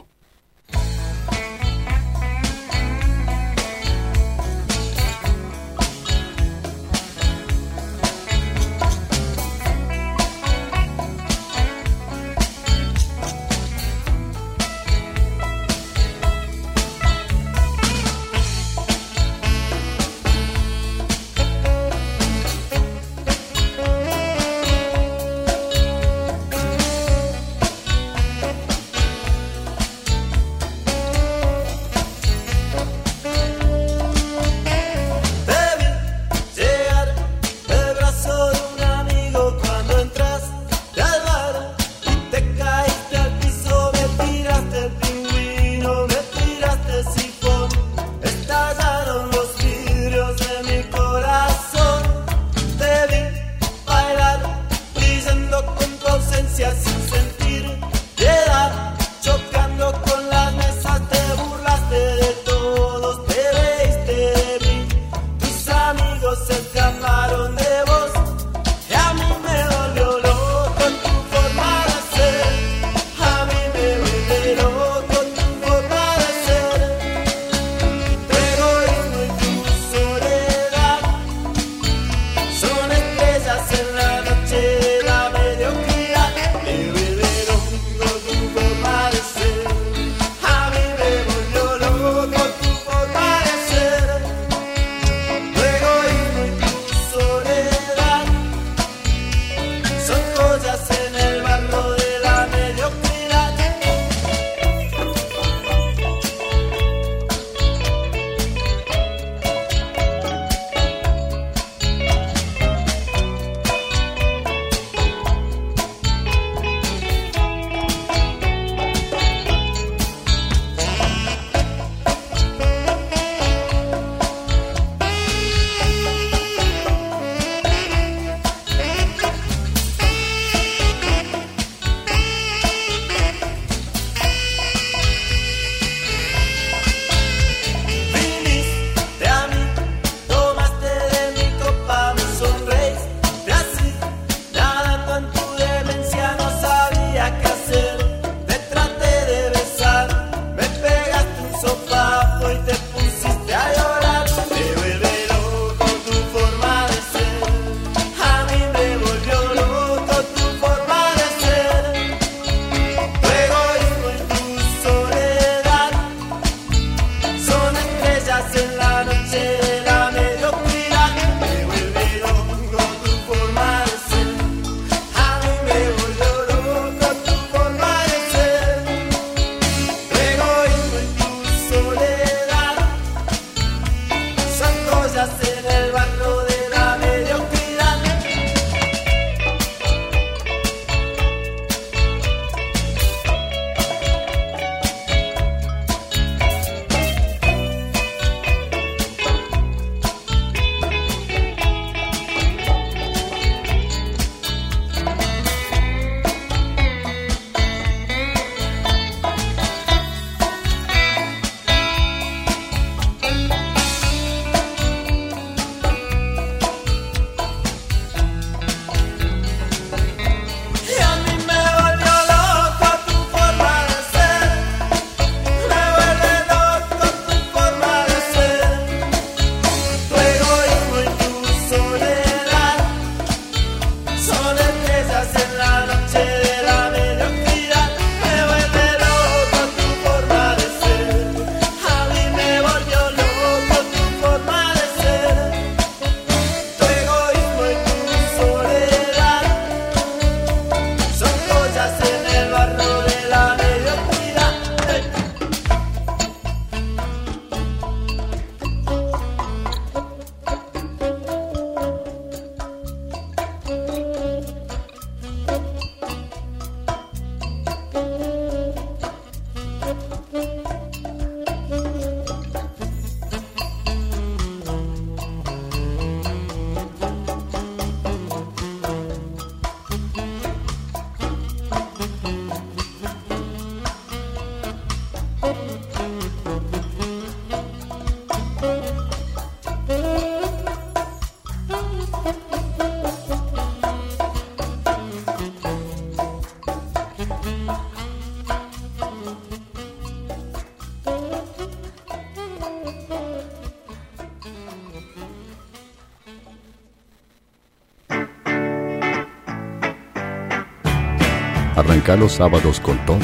Arrancá los sábados con todo.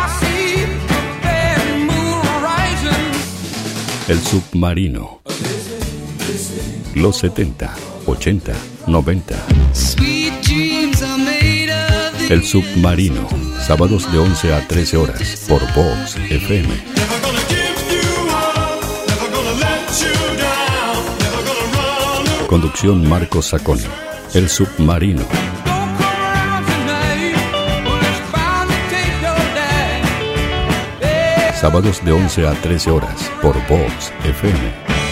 El Submarino. Los setenta, ochenta, noventa. El Submarino. Sábados de once a trece horas por Vox F M. Conducción Marcos Saconi. El Submarino. Sábados de once a trece horas por Vox F M.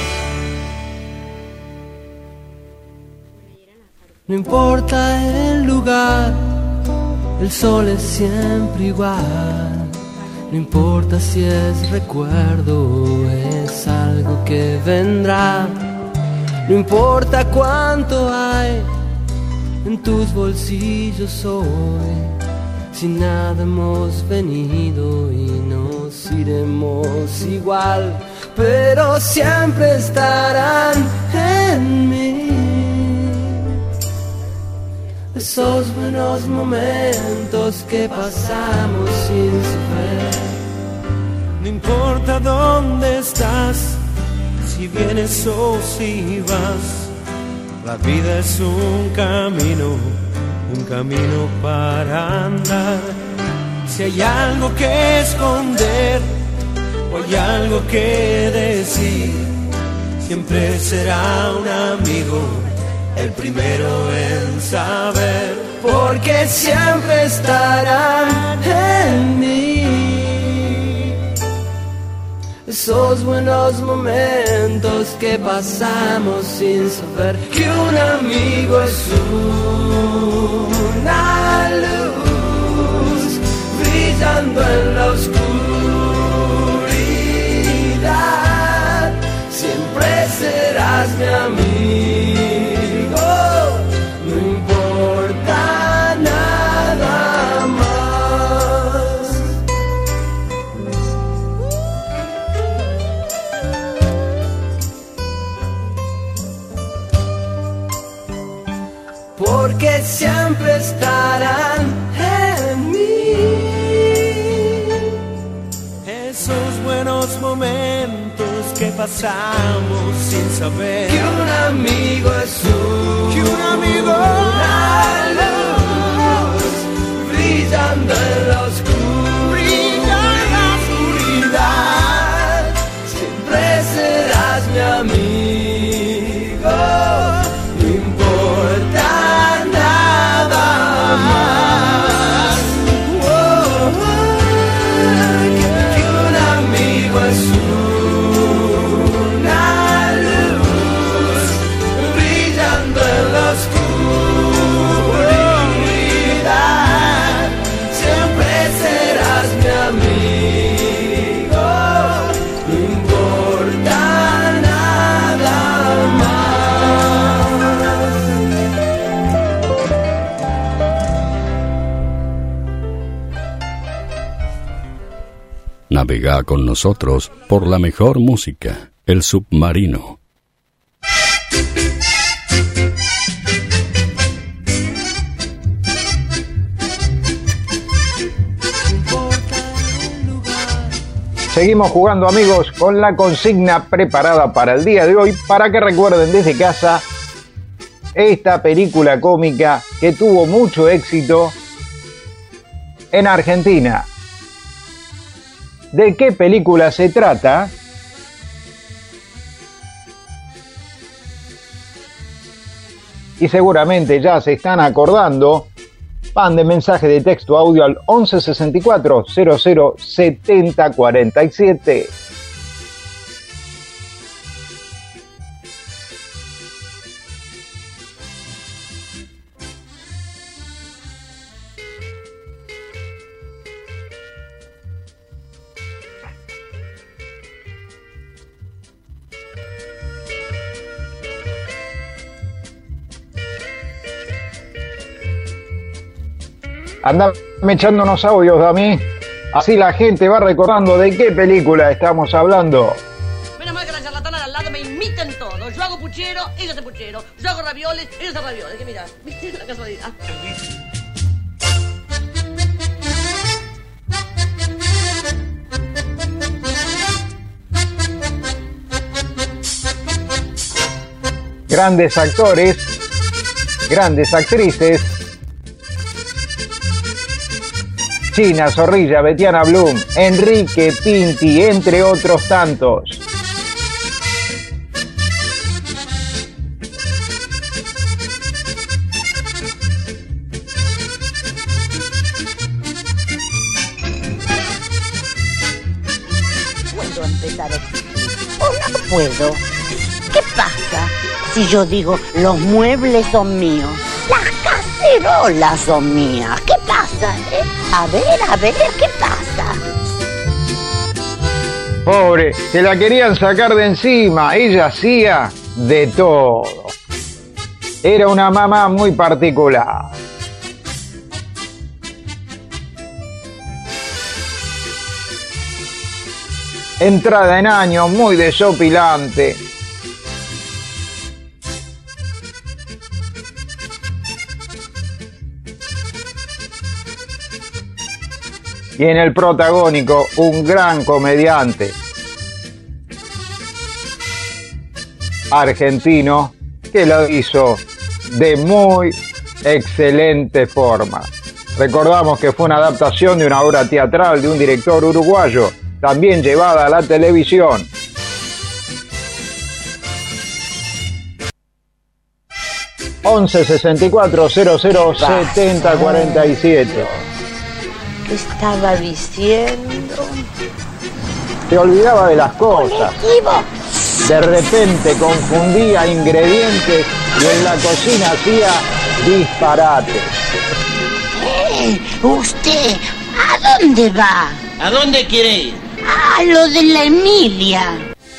No importa el lugar, el sol es siempre igual. No importa si es recuerdo o es algo que vendrá. No importa cuánto hay en tus bolsillos hoy. Si nada hemos venido y nos iremos igual, pero siempre estarán en mí esos buenos momentos que pasamos sin saber. No importa dónde estás, si vienes o si vas, la vida es un camino, un camino para andar. Si hay algo que esconder o hay algo que decir, siempre será un amigo el primero en saber, porque siempre estarán en mí esos buenos momentos que pasamos sin saber que un amigo es una luz brillando en la oscuridad. Siempre serás mi amigo, no importa nada más. Porque siempre estarán en mí esos buenos momentos que pasamos sin saber que un amigo es un, que un amigo una luz brillando en la oscuridad. Siempre serás mi amigo, no importa nada más. Oh, oh, que, que un amigo es una luz brillando en la oscuridad. Siempre serás mi amigo, no importa nada más. Navega con nosotros por la mejor música. El Submarino. Seguimos jugando, amigos, con la consigna preparada para el día de hoy, para que recuerden desde casa esta película cómica que tuvo mucho éxito en Argentina. ¿De qué película se trata? Y seguramente ya se están acordando. Mande mensaje de texto audio al once sesenta y cuatro cero cero setenta cuarenta y siete. Andame echando unos audios, Dami. Así la gente va recordando de qué película estamos hablando. Menos mal que la charlatana de al lado me imiten todo. Yo hago puchero, ellos hacen puchero. Yo hago ravioles, ellos hacen ravioles. Que mira, ¿viste la casualidad? grandes actores, grandes actrices, China Zorrilla, Betiana Blum, Enrique Pinti, entre otros tantos. ¿Puedo empezar a existir o no puedo? ¿Qué pasa si yo digo los muebles son míos? Las cacerolas son mías. ¿Qué pasa? eh? A ver, a ver, ¿qué pasa? Pobre, se la querían sacar de encima. Ella hacía de todo. Era una mamá muy particular. Entrada en años, muy desopilante. Y en el protagónico, un gran comediante argentino que lo hizo de muy excelente forma. Recordamos que fue una adaptación de una obra teatral de un director uruguayo, también llevada a la televisión. once sesenta y cuatro cero cero setenta cuarenta y siete. ¿Qué estaba diciendo? Se olvidaba de las cosas. De repente confundía ingredientes y en la cocina hacía disparates. Eh, ¿Usted a dónde va? ¿A dónde quiere ir? A lo de la Emilia.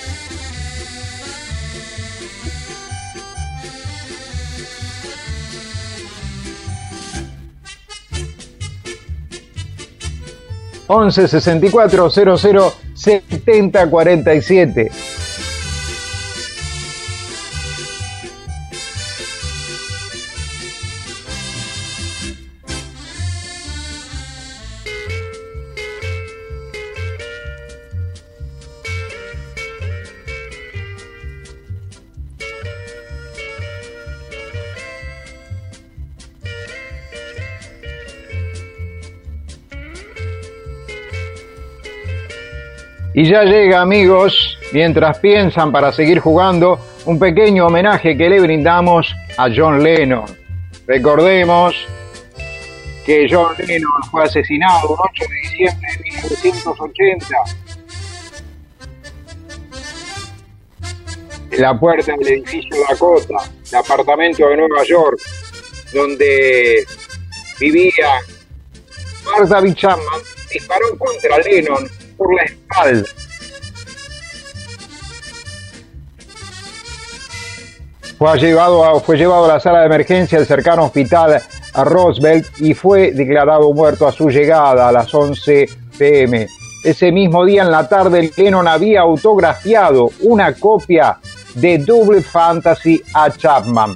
once sesenta y cuatro cero cero setenta cuarenta y siete. Y ya llega, amigos, mientras piensan para seguir jugando, un pequeño homenaje que le brindamos a John Lennon. Recordemos que John Lennon fue asesinado el ocho de diciembre de mil novecientos ochenta en la puerta del edificio Dakota, el apartamento de Nueva York, donde vivía Martha B. Chapman. Disparó contra Lennon por la espalda. Fue llevado, a, fue llevado a la sala de emergencia del cercano hospital a Roosevelt y fue declarado muerto a su llegada a las once pe eme. Ese mismo día en la tarde, Lennon había autografiado una copia de Double Fantasy a Chapman.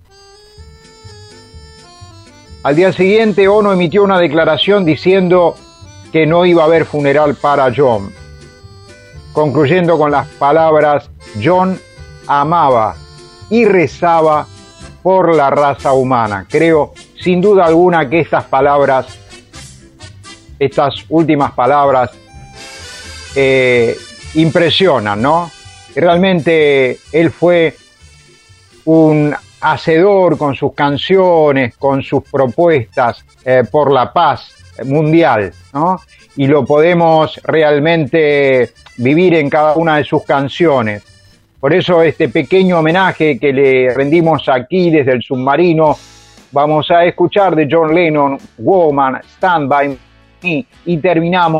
Al día siguiente, Ono emitió una declaración diciendo que no iba a haber funeral para John, concluyendo con las palabras: John amaba y rezaba por la raza humana. Creo, sin duda alguna, que estas palabras, estas últimas palabras, eh, impresionan, ¿no? Realmente él fue un hacedor con sus canciones, con sus propuestas eh, por la paz mundial, ¿no? Y lo podemos realmente vivir en cada una de sus canciones. Por eso este pequeño homenaje que le rendimos aquí desde el submarino, vamos a escuchar de John Lennon, Woman, Stand By Me, y terminamos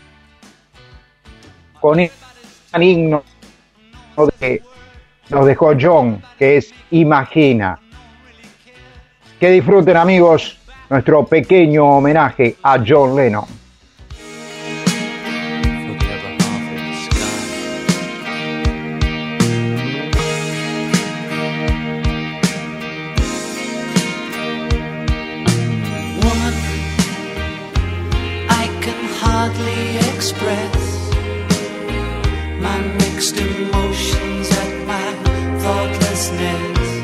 con el himno que nos dejó John, que es Imagina. Que disfruten, amigos, nuestro pequeño homenaje a John Lennon. Woman, I can hardly express my mixed emotions at my thoughtlessness.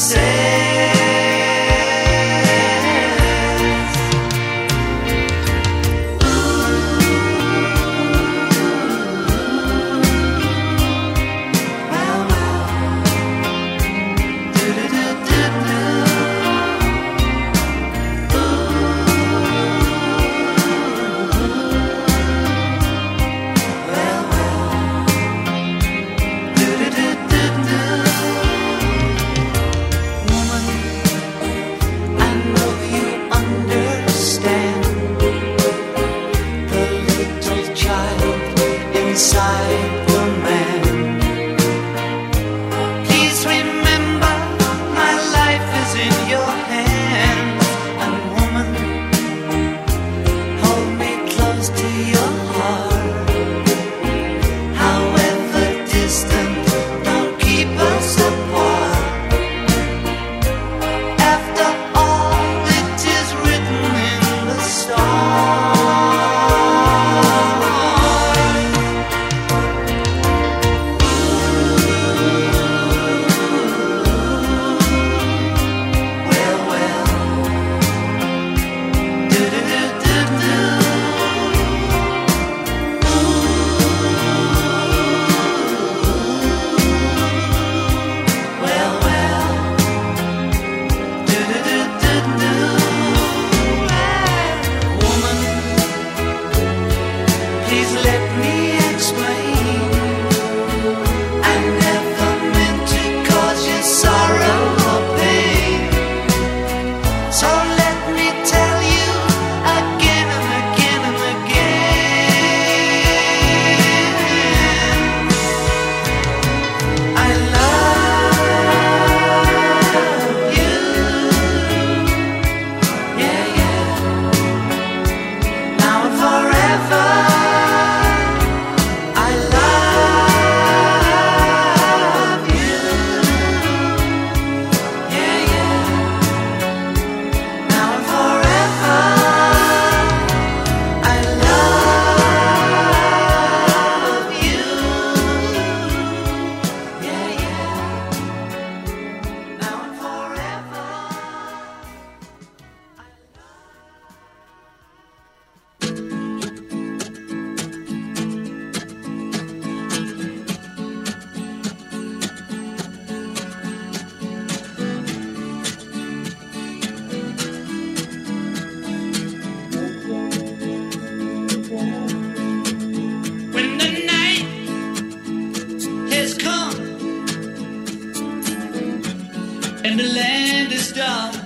and the land is dark,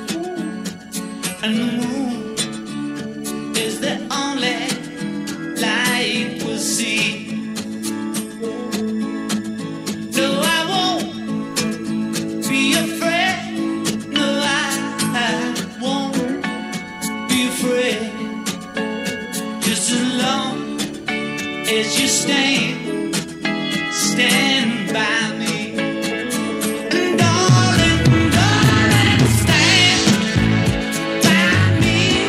and the moon is the only light we'll see. No, I won't be afraid. No, I, I won't be afraid. Just as long as you stand, stand by me. And darling, darling, stand by me.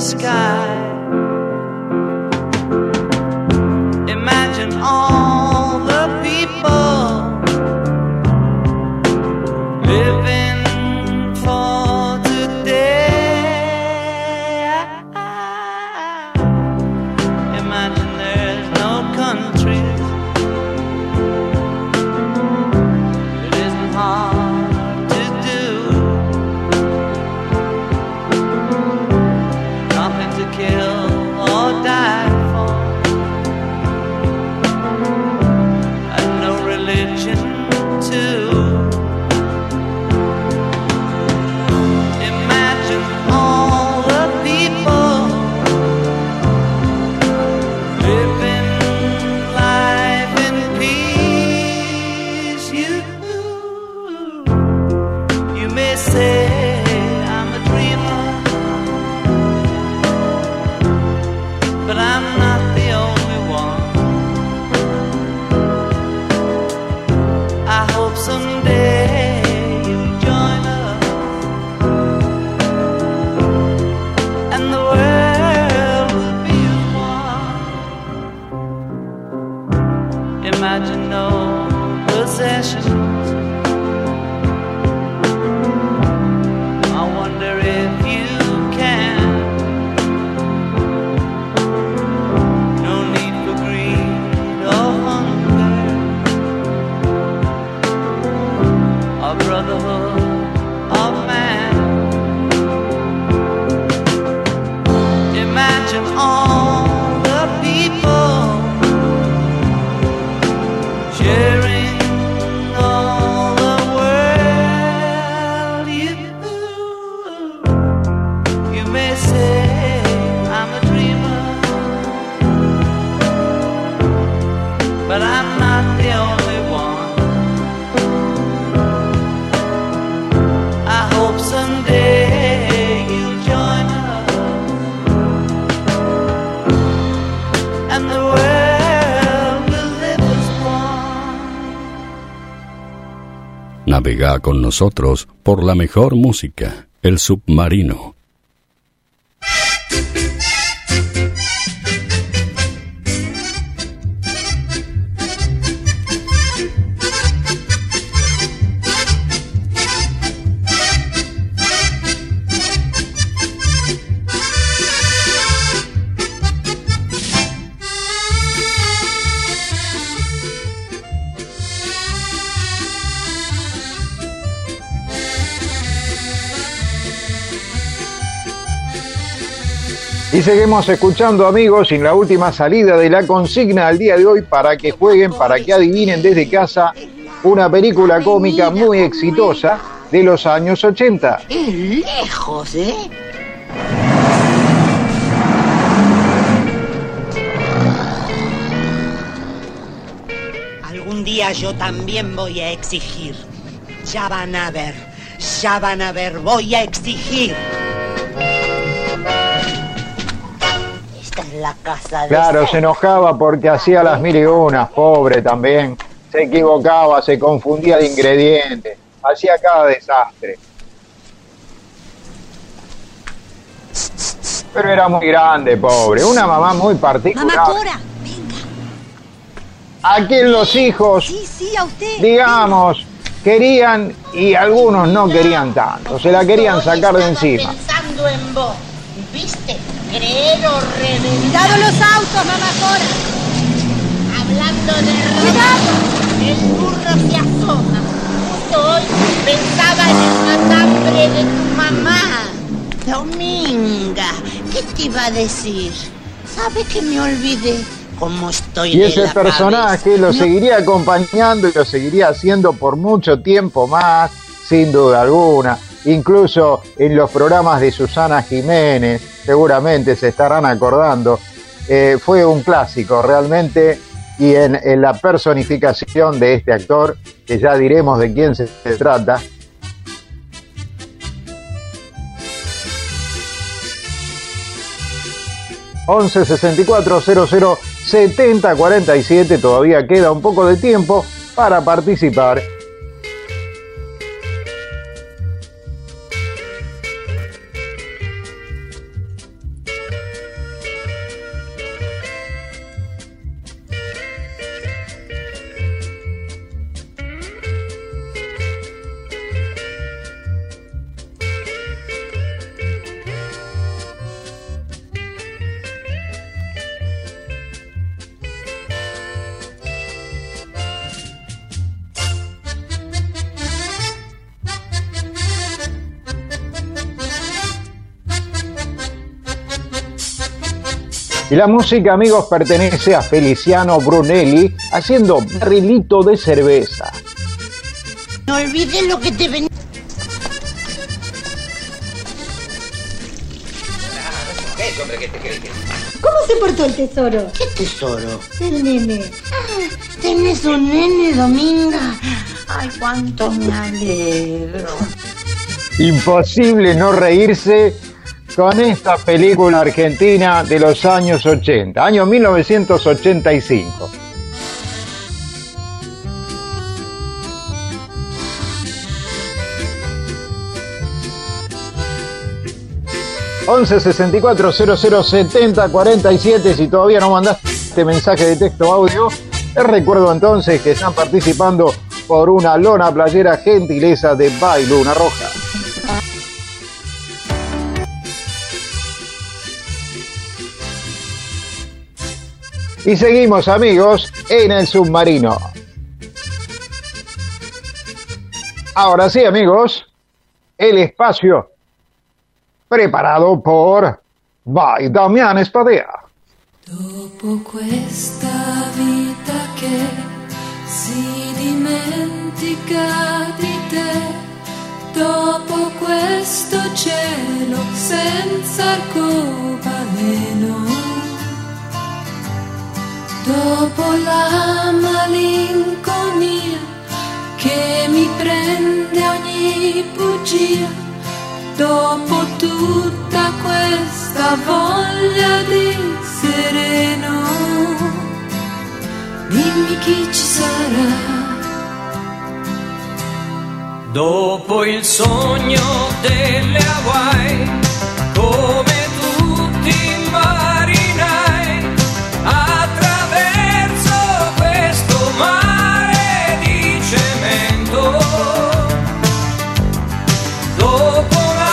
sky. Imagine all the people living for today. Imagine there's no countries. It isn't hard to do. Nothing to kill or die for, and no religion too. Imagine all the people living life in peace. You, you may say I'm a dreamer, but I'm not the only one. I hope someday you'll join us, and the world will be as one. Imagine no possessions. I wonder if you can. No need for greed or hunger, or brotherhood of man. Imagine all the people sharing all the world. You, you may say I'm a dreamer, but I'm not the only one. I hope someday you'll join us, and the world will live as one. Navega con nosotros por la mejor música, El Submarino. Y seguimos escuchando, amigos, en la última salida de la consigna al día de hoy para que jueguen, para que adivinen desde casa una película cómica muy exitosa de los años ochenta. Es lejos, ¿eh? Algún día yo también voy a exigir. Ya van a ver, ya van a ver, voy a exigir. La casa de Claro, ser. se enojaba porque hacía las mil y unas, pobre también. Se equivocaba, se confundía de ingredientes, hacía cada desastre. Pero era muy grande, pobre. Una mamá muy particular. Mamá Cora, venga. A quien los hijos, Sí, sí, a usted. digamos, querían y algunos no querían tanto. Se la querían sacar de encima. Pensando en vos, ¿viste? Creer o reventar. Cuidado los autos, mamá Cora. Hablando de cuidado, el burro se asoma. Justo hoy pensaba en el matambre de tu mamá. Dominga, ¿qué te iba a decir? ¿Sabes que me olvidé? ¿Cómo estoy Y de ese la personaje cabeza? lo No. seguiría acompañando y lo seguiría haciendo por mucho tiempo más, sin duda alguna. Incluso en los programas de Susana Jiménez, seguramente se estarán acordando. Eh, fue un clásico realmente, y en, en la personificación de este actor, que ya diremos de quién se, se trata. once sesenta y cuatro cero cero setenta cuarenta y siete, todavía queda un poco de tiempo para participar. Y la música, amigos, pertenece a Feliciano Brunelli haciendo Barrilito de Cerveza. No olvides lo que te ven. ¿Cómo se portó el tesoro? ¿Qué tesoro? El nene. Ah, ¿tenés un nene, Dominga? Ay, cuánto me alegro. Imposible no reírse con esta película argentina de los años ochenta, año mil novecientos ochenta y cinco. once sesenta y cuatro cero cero setenta cuarenta y siete. Si todavía no mandaste este mensaje de texto o audio, les recuerdo entonces que están participando por una lona playera gentileza de Bay Luna Roja. Y seguimos, amigos, en el submarino. Ahora sí, amigos, el espacio preparado por Vai Damiano Spadea. Dopo questa vita che si dimentica di te, dopo questo cielo senza arcobaleno, dopo la malinconia che mi prende ogni bugia, dopo tutta questa voglia di sereno, dimmi chi ci sarà. Dopo il sogno delle Hawaii, come tutti i marinai, attraverso questo mare di cemento, dopo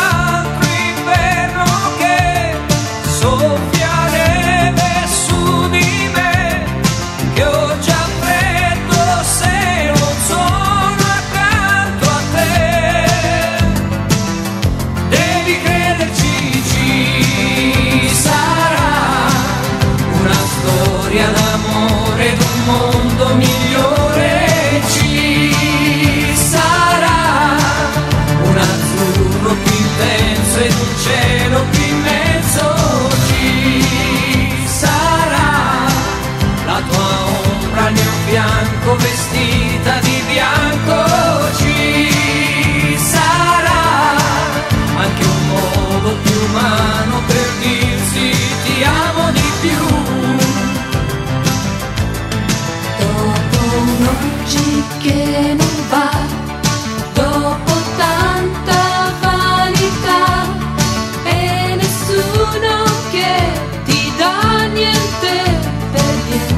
vestita di bianco, ci sarà anche un modo più umano per dirsi ti amo di più. Dopo un'oggi che non va, dopo tanta vanità e nessuno che ti dà niente per niente.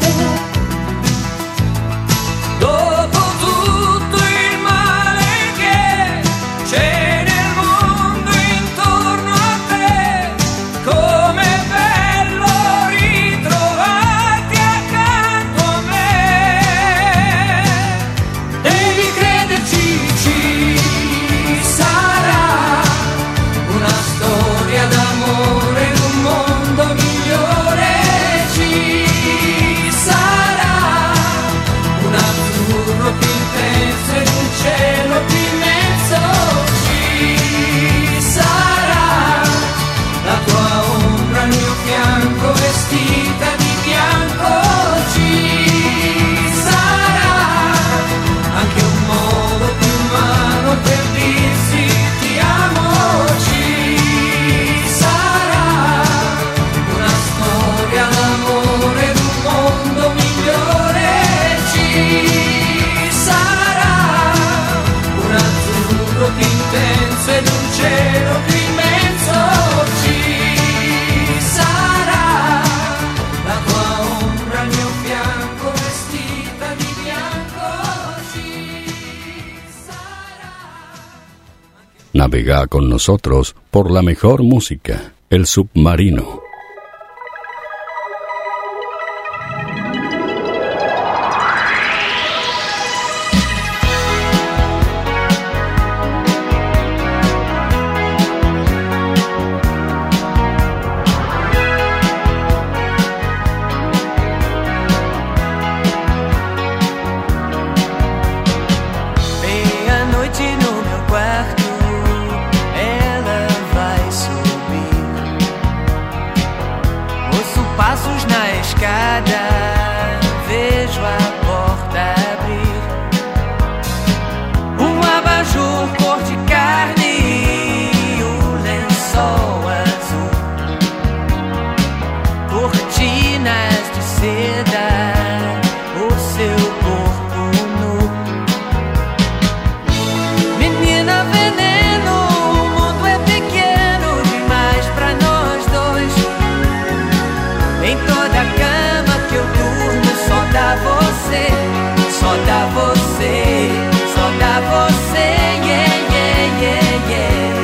Dopo tutto il male che c'è nel mondo intorno a te, com'è bello ritrovarti accanto a me. Devi crederci, ci sarà una storia d'amore in un mondo migliore, ci sarà più intenso ed un cielo più immenso, ci sarà la tua ombra al mio fianco vestita di bianco, ci sarà anche un modo più umano per dirsi ti amo, ci sarà una storia d'amore ed un mondo migliore, più intenso ed un cielo più immenso, ci sarà la tua ombra al mio fianco vestita di bianco, ci sarà. Navega con nosotros por la mejor música, el submarino. escada, vejo a porta abrir. Um abajur cor de carne e o lençol azul. Cortinas de seda, o seu corpo nu. Menina veneno, o mundo é pequeno demais pra nós dois. Em toda a cama que eu durmo só dá você, só dá você, só dá você, yeah, yeah, yeah, yeah.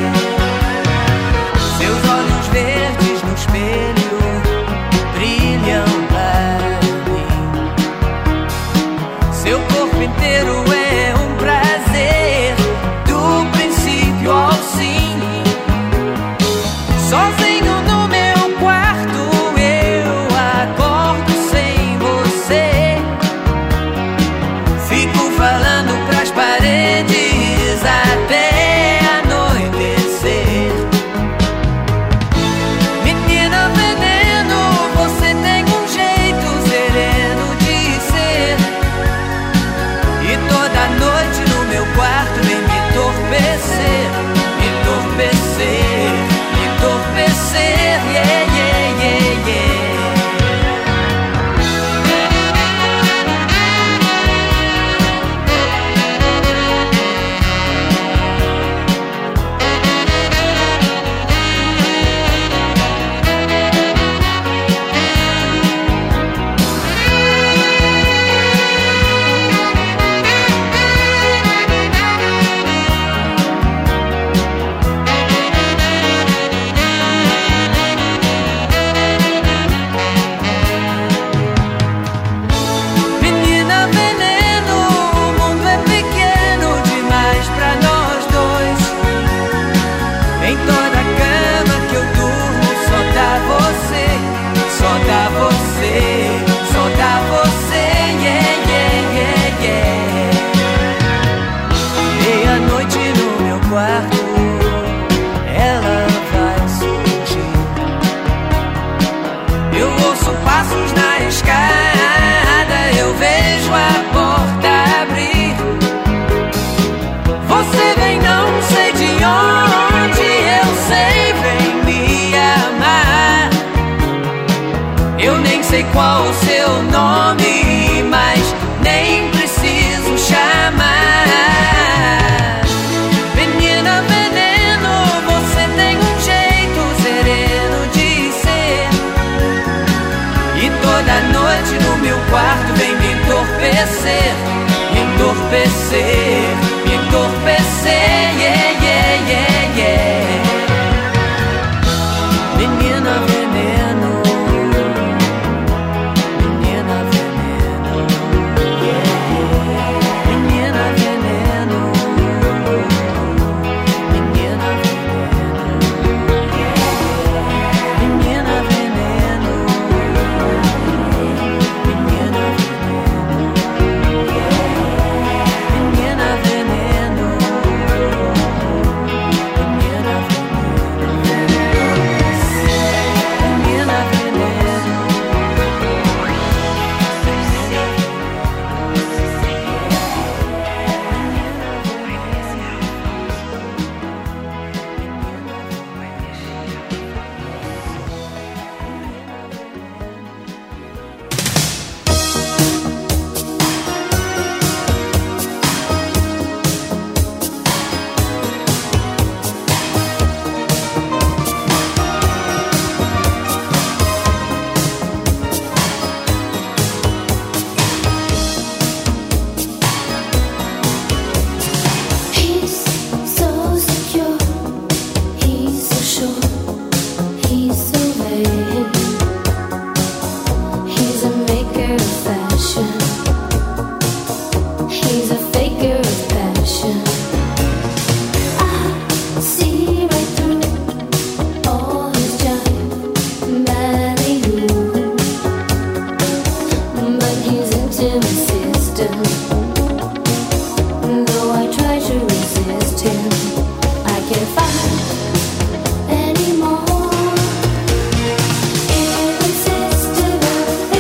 Seus olhos verdes no espelho brilham para mim. Seu corpo inteiro é um prazer, do princípio ao fim. Sozinho no meu quarto eu acordo sem você. Fico falando pras paredes até anoitecer. Menina veneno, você tem um jeito sereno de ser. E toda noite no meu quarto vem me entorpecer, me entorpecer, me entorpecer, yeah, yeah, yeah, yeah. Menina veneno, o mundo é pequeno demais pra nós dois. Em toda a cama que eu durmo só dá você, só dá você, só dá você, yeah, yeah, yeah, yeah. Meia-noite no meu quarto, ela vai surgir. Eu ouço passos na escada, eu vejo a porta abrir. Você vem não sei de onde, eu sei, vem me amar. Eu nem sei qual o seu nome, mas nem preciso chamar. Menina veneno, você tem um jeito sereno de ser. E toda noite no meu quarto vem me entorpecer, me entorpecer, me entorpecer, yeah, yeah, yeah, yeah. Menina veneno, menina veneno, yeah. Menina veneno, menina veneno, yeah. Menina veneno, menina veneno, menina Anymore, irresistible.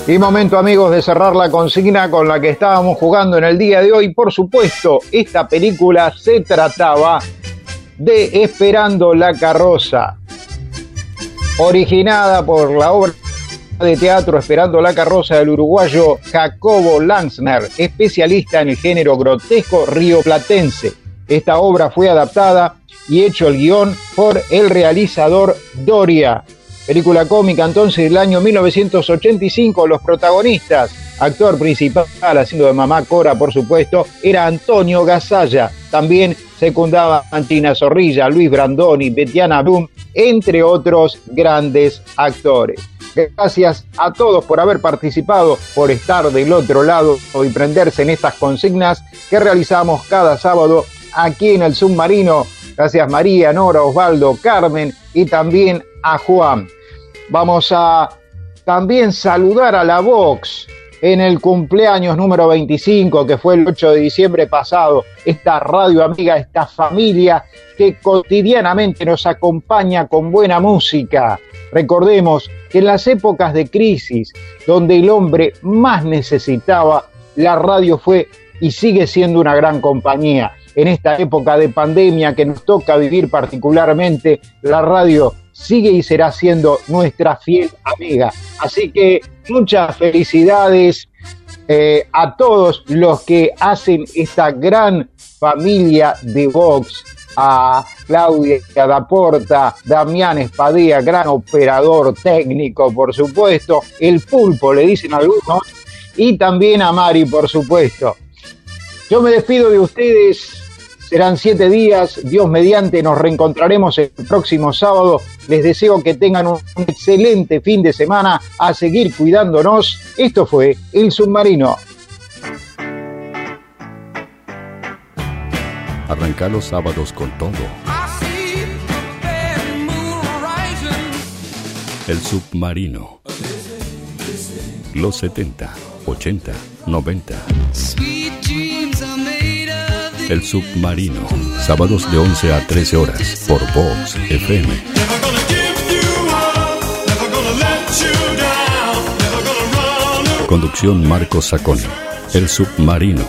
Y momento, amigos, de cerrar la consigna con la que estábamos jugando en el día de hoy. Por supuesto, esta película se trataba de Esperando la carroza, originada por la obra de teatro Esperando la carroza del uruguayo Jacobo Langsner, especialista en el género grotesco rioplatense. Esta obra fue adaptada y hecho el guión por el realizador Doria. Película cómica entonces del año mil novecientos ochenta y cinco. Los protagonistas, actor principal haciendo de mamá Cora, por supuesto, era Antonio Gasalla. También secundaban Tina Zorrilla, Luis Brandoni, Betiana Blum, entre otros grandes actores. Gracias a todos por haber participado, por estar del otro lado y prenderse en estas consignas que realizamos cada sábado aquí en el Submarino. Gracias María, Nora, Osvaldo, Carmen y también a Juan. Vamos a también saludar a la Vox en el cumpleaños número veinticinco, que fue el ocho de diciembre pasado. Esta radio amiga, esta familia que cotidianamente nos acompaña con buena música. Recordemos que en las épocas de crisis, donde el hombre más necesitaba, la radio fue y sigue siendo una gran compañía. En esta época de pandemia que nos toca vivir particularmente, la radio sigue y será siendo nuestra fiel amiga. Así que muchas felicidades eh, a todos los que hacen esta gran familia de Vox, a Claudia Daporta, Damián Espadía, gran operador técnico, por supuesto, el Pulpo, le dicen algunos, y también a Mari, por supuesto. Yo me despido de ustedes. Serán siete días, Dios mediante, nos reencontraremos el próximo sábado. Les deseo que tengan un excelente fin de semana, a seguir cuidándonos. Esto fue El Submarino. Arranca los sábados con todo. El Submarino. Los setenta, ochenta, noventa. El Submarino, sábados de once a trece horas por Vox F M. Conducción Marcos Sacconi. El Submarino.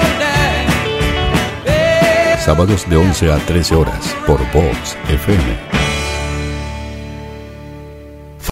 Sábados de once a trece horas por Vox F M.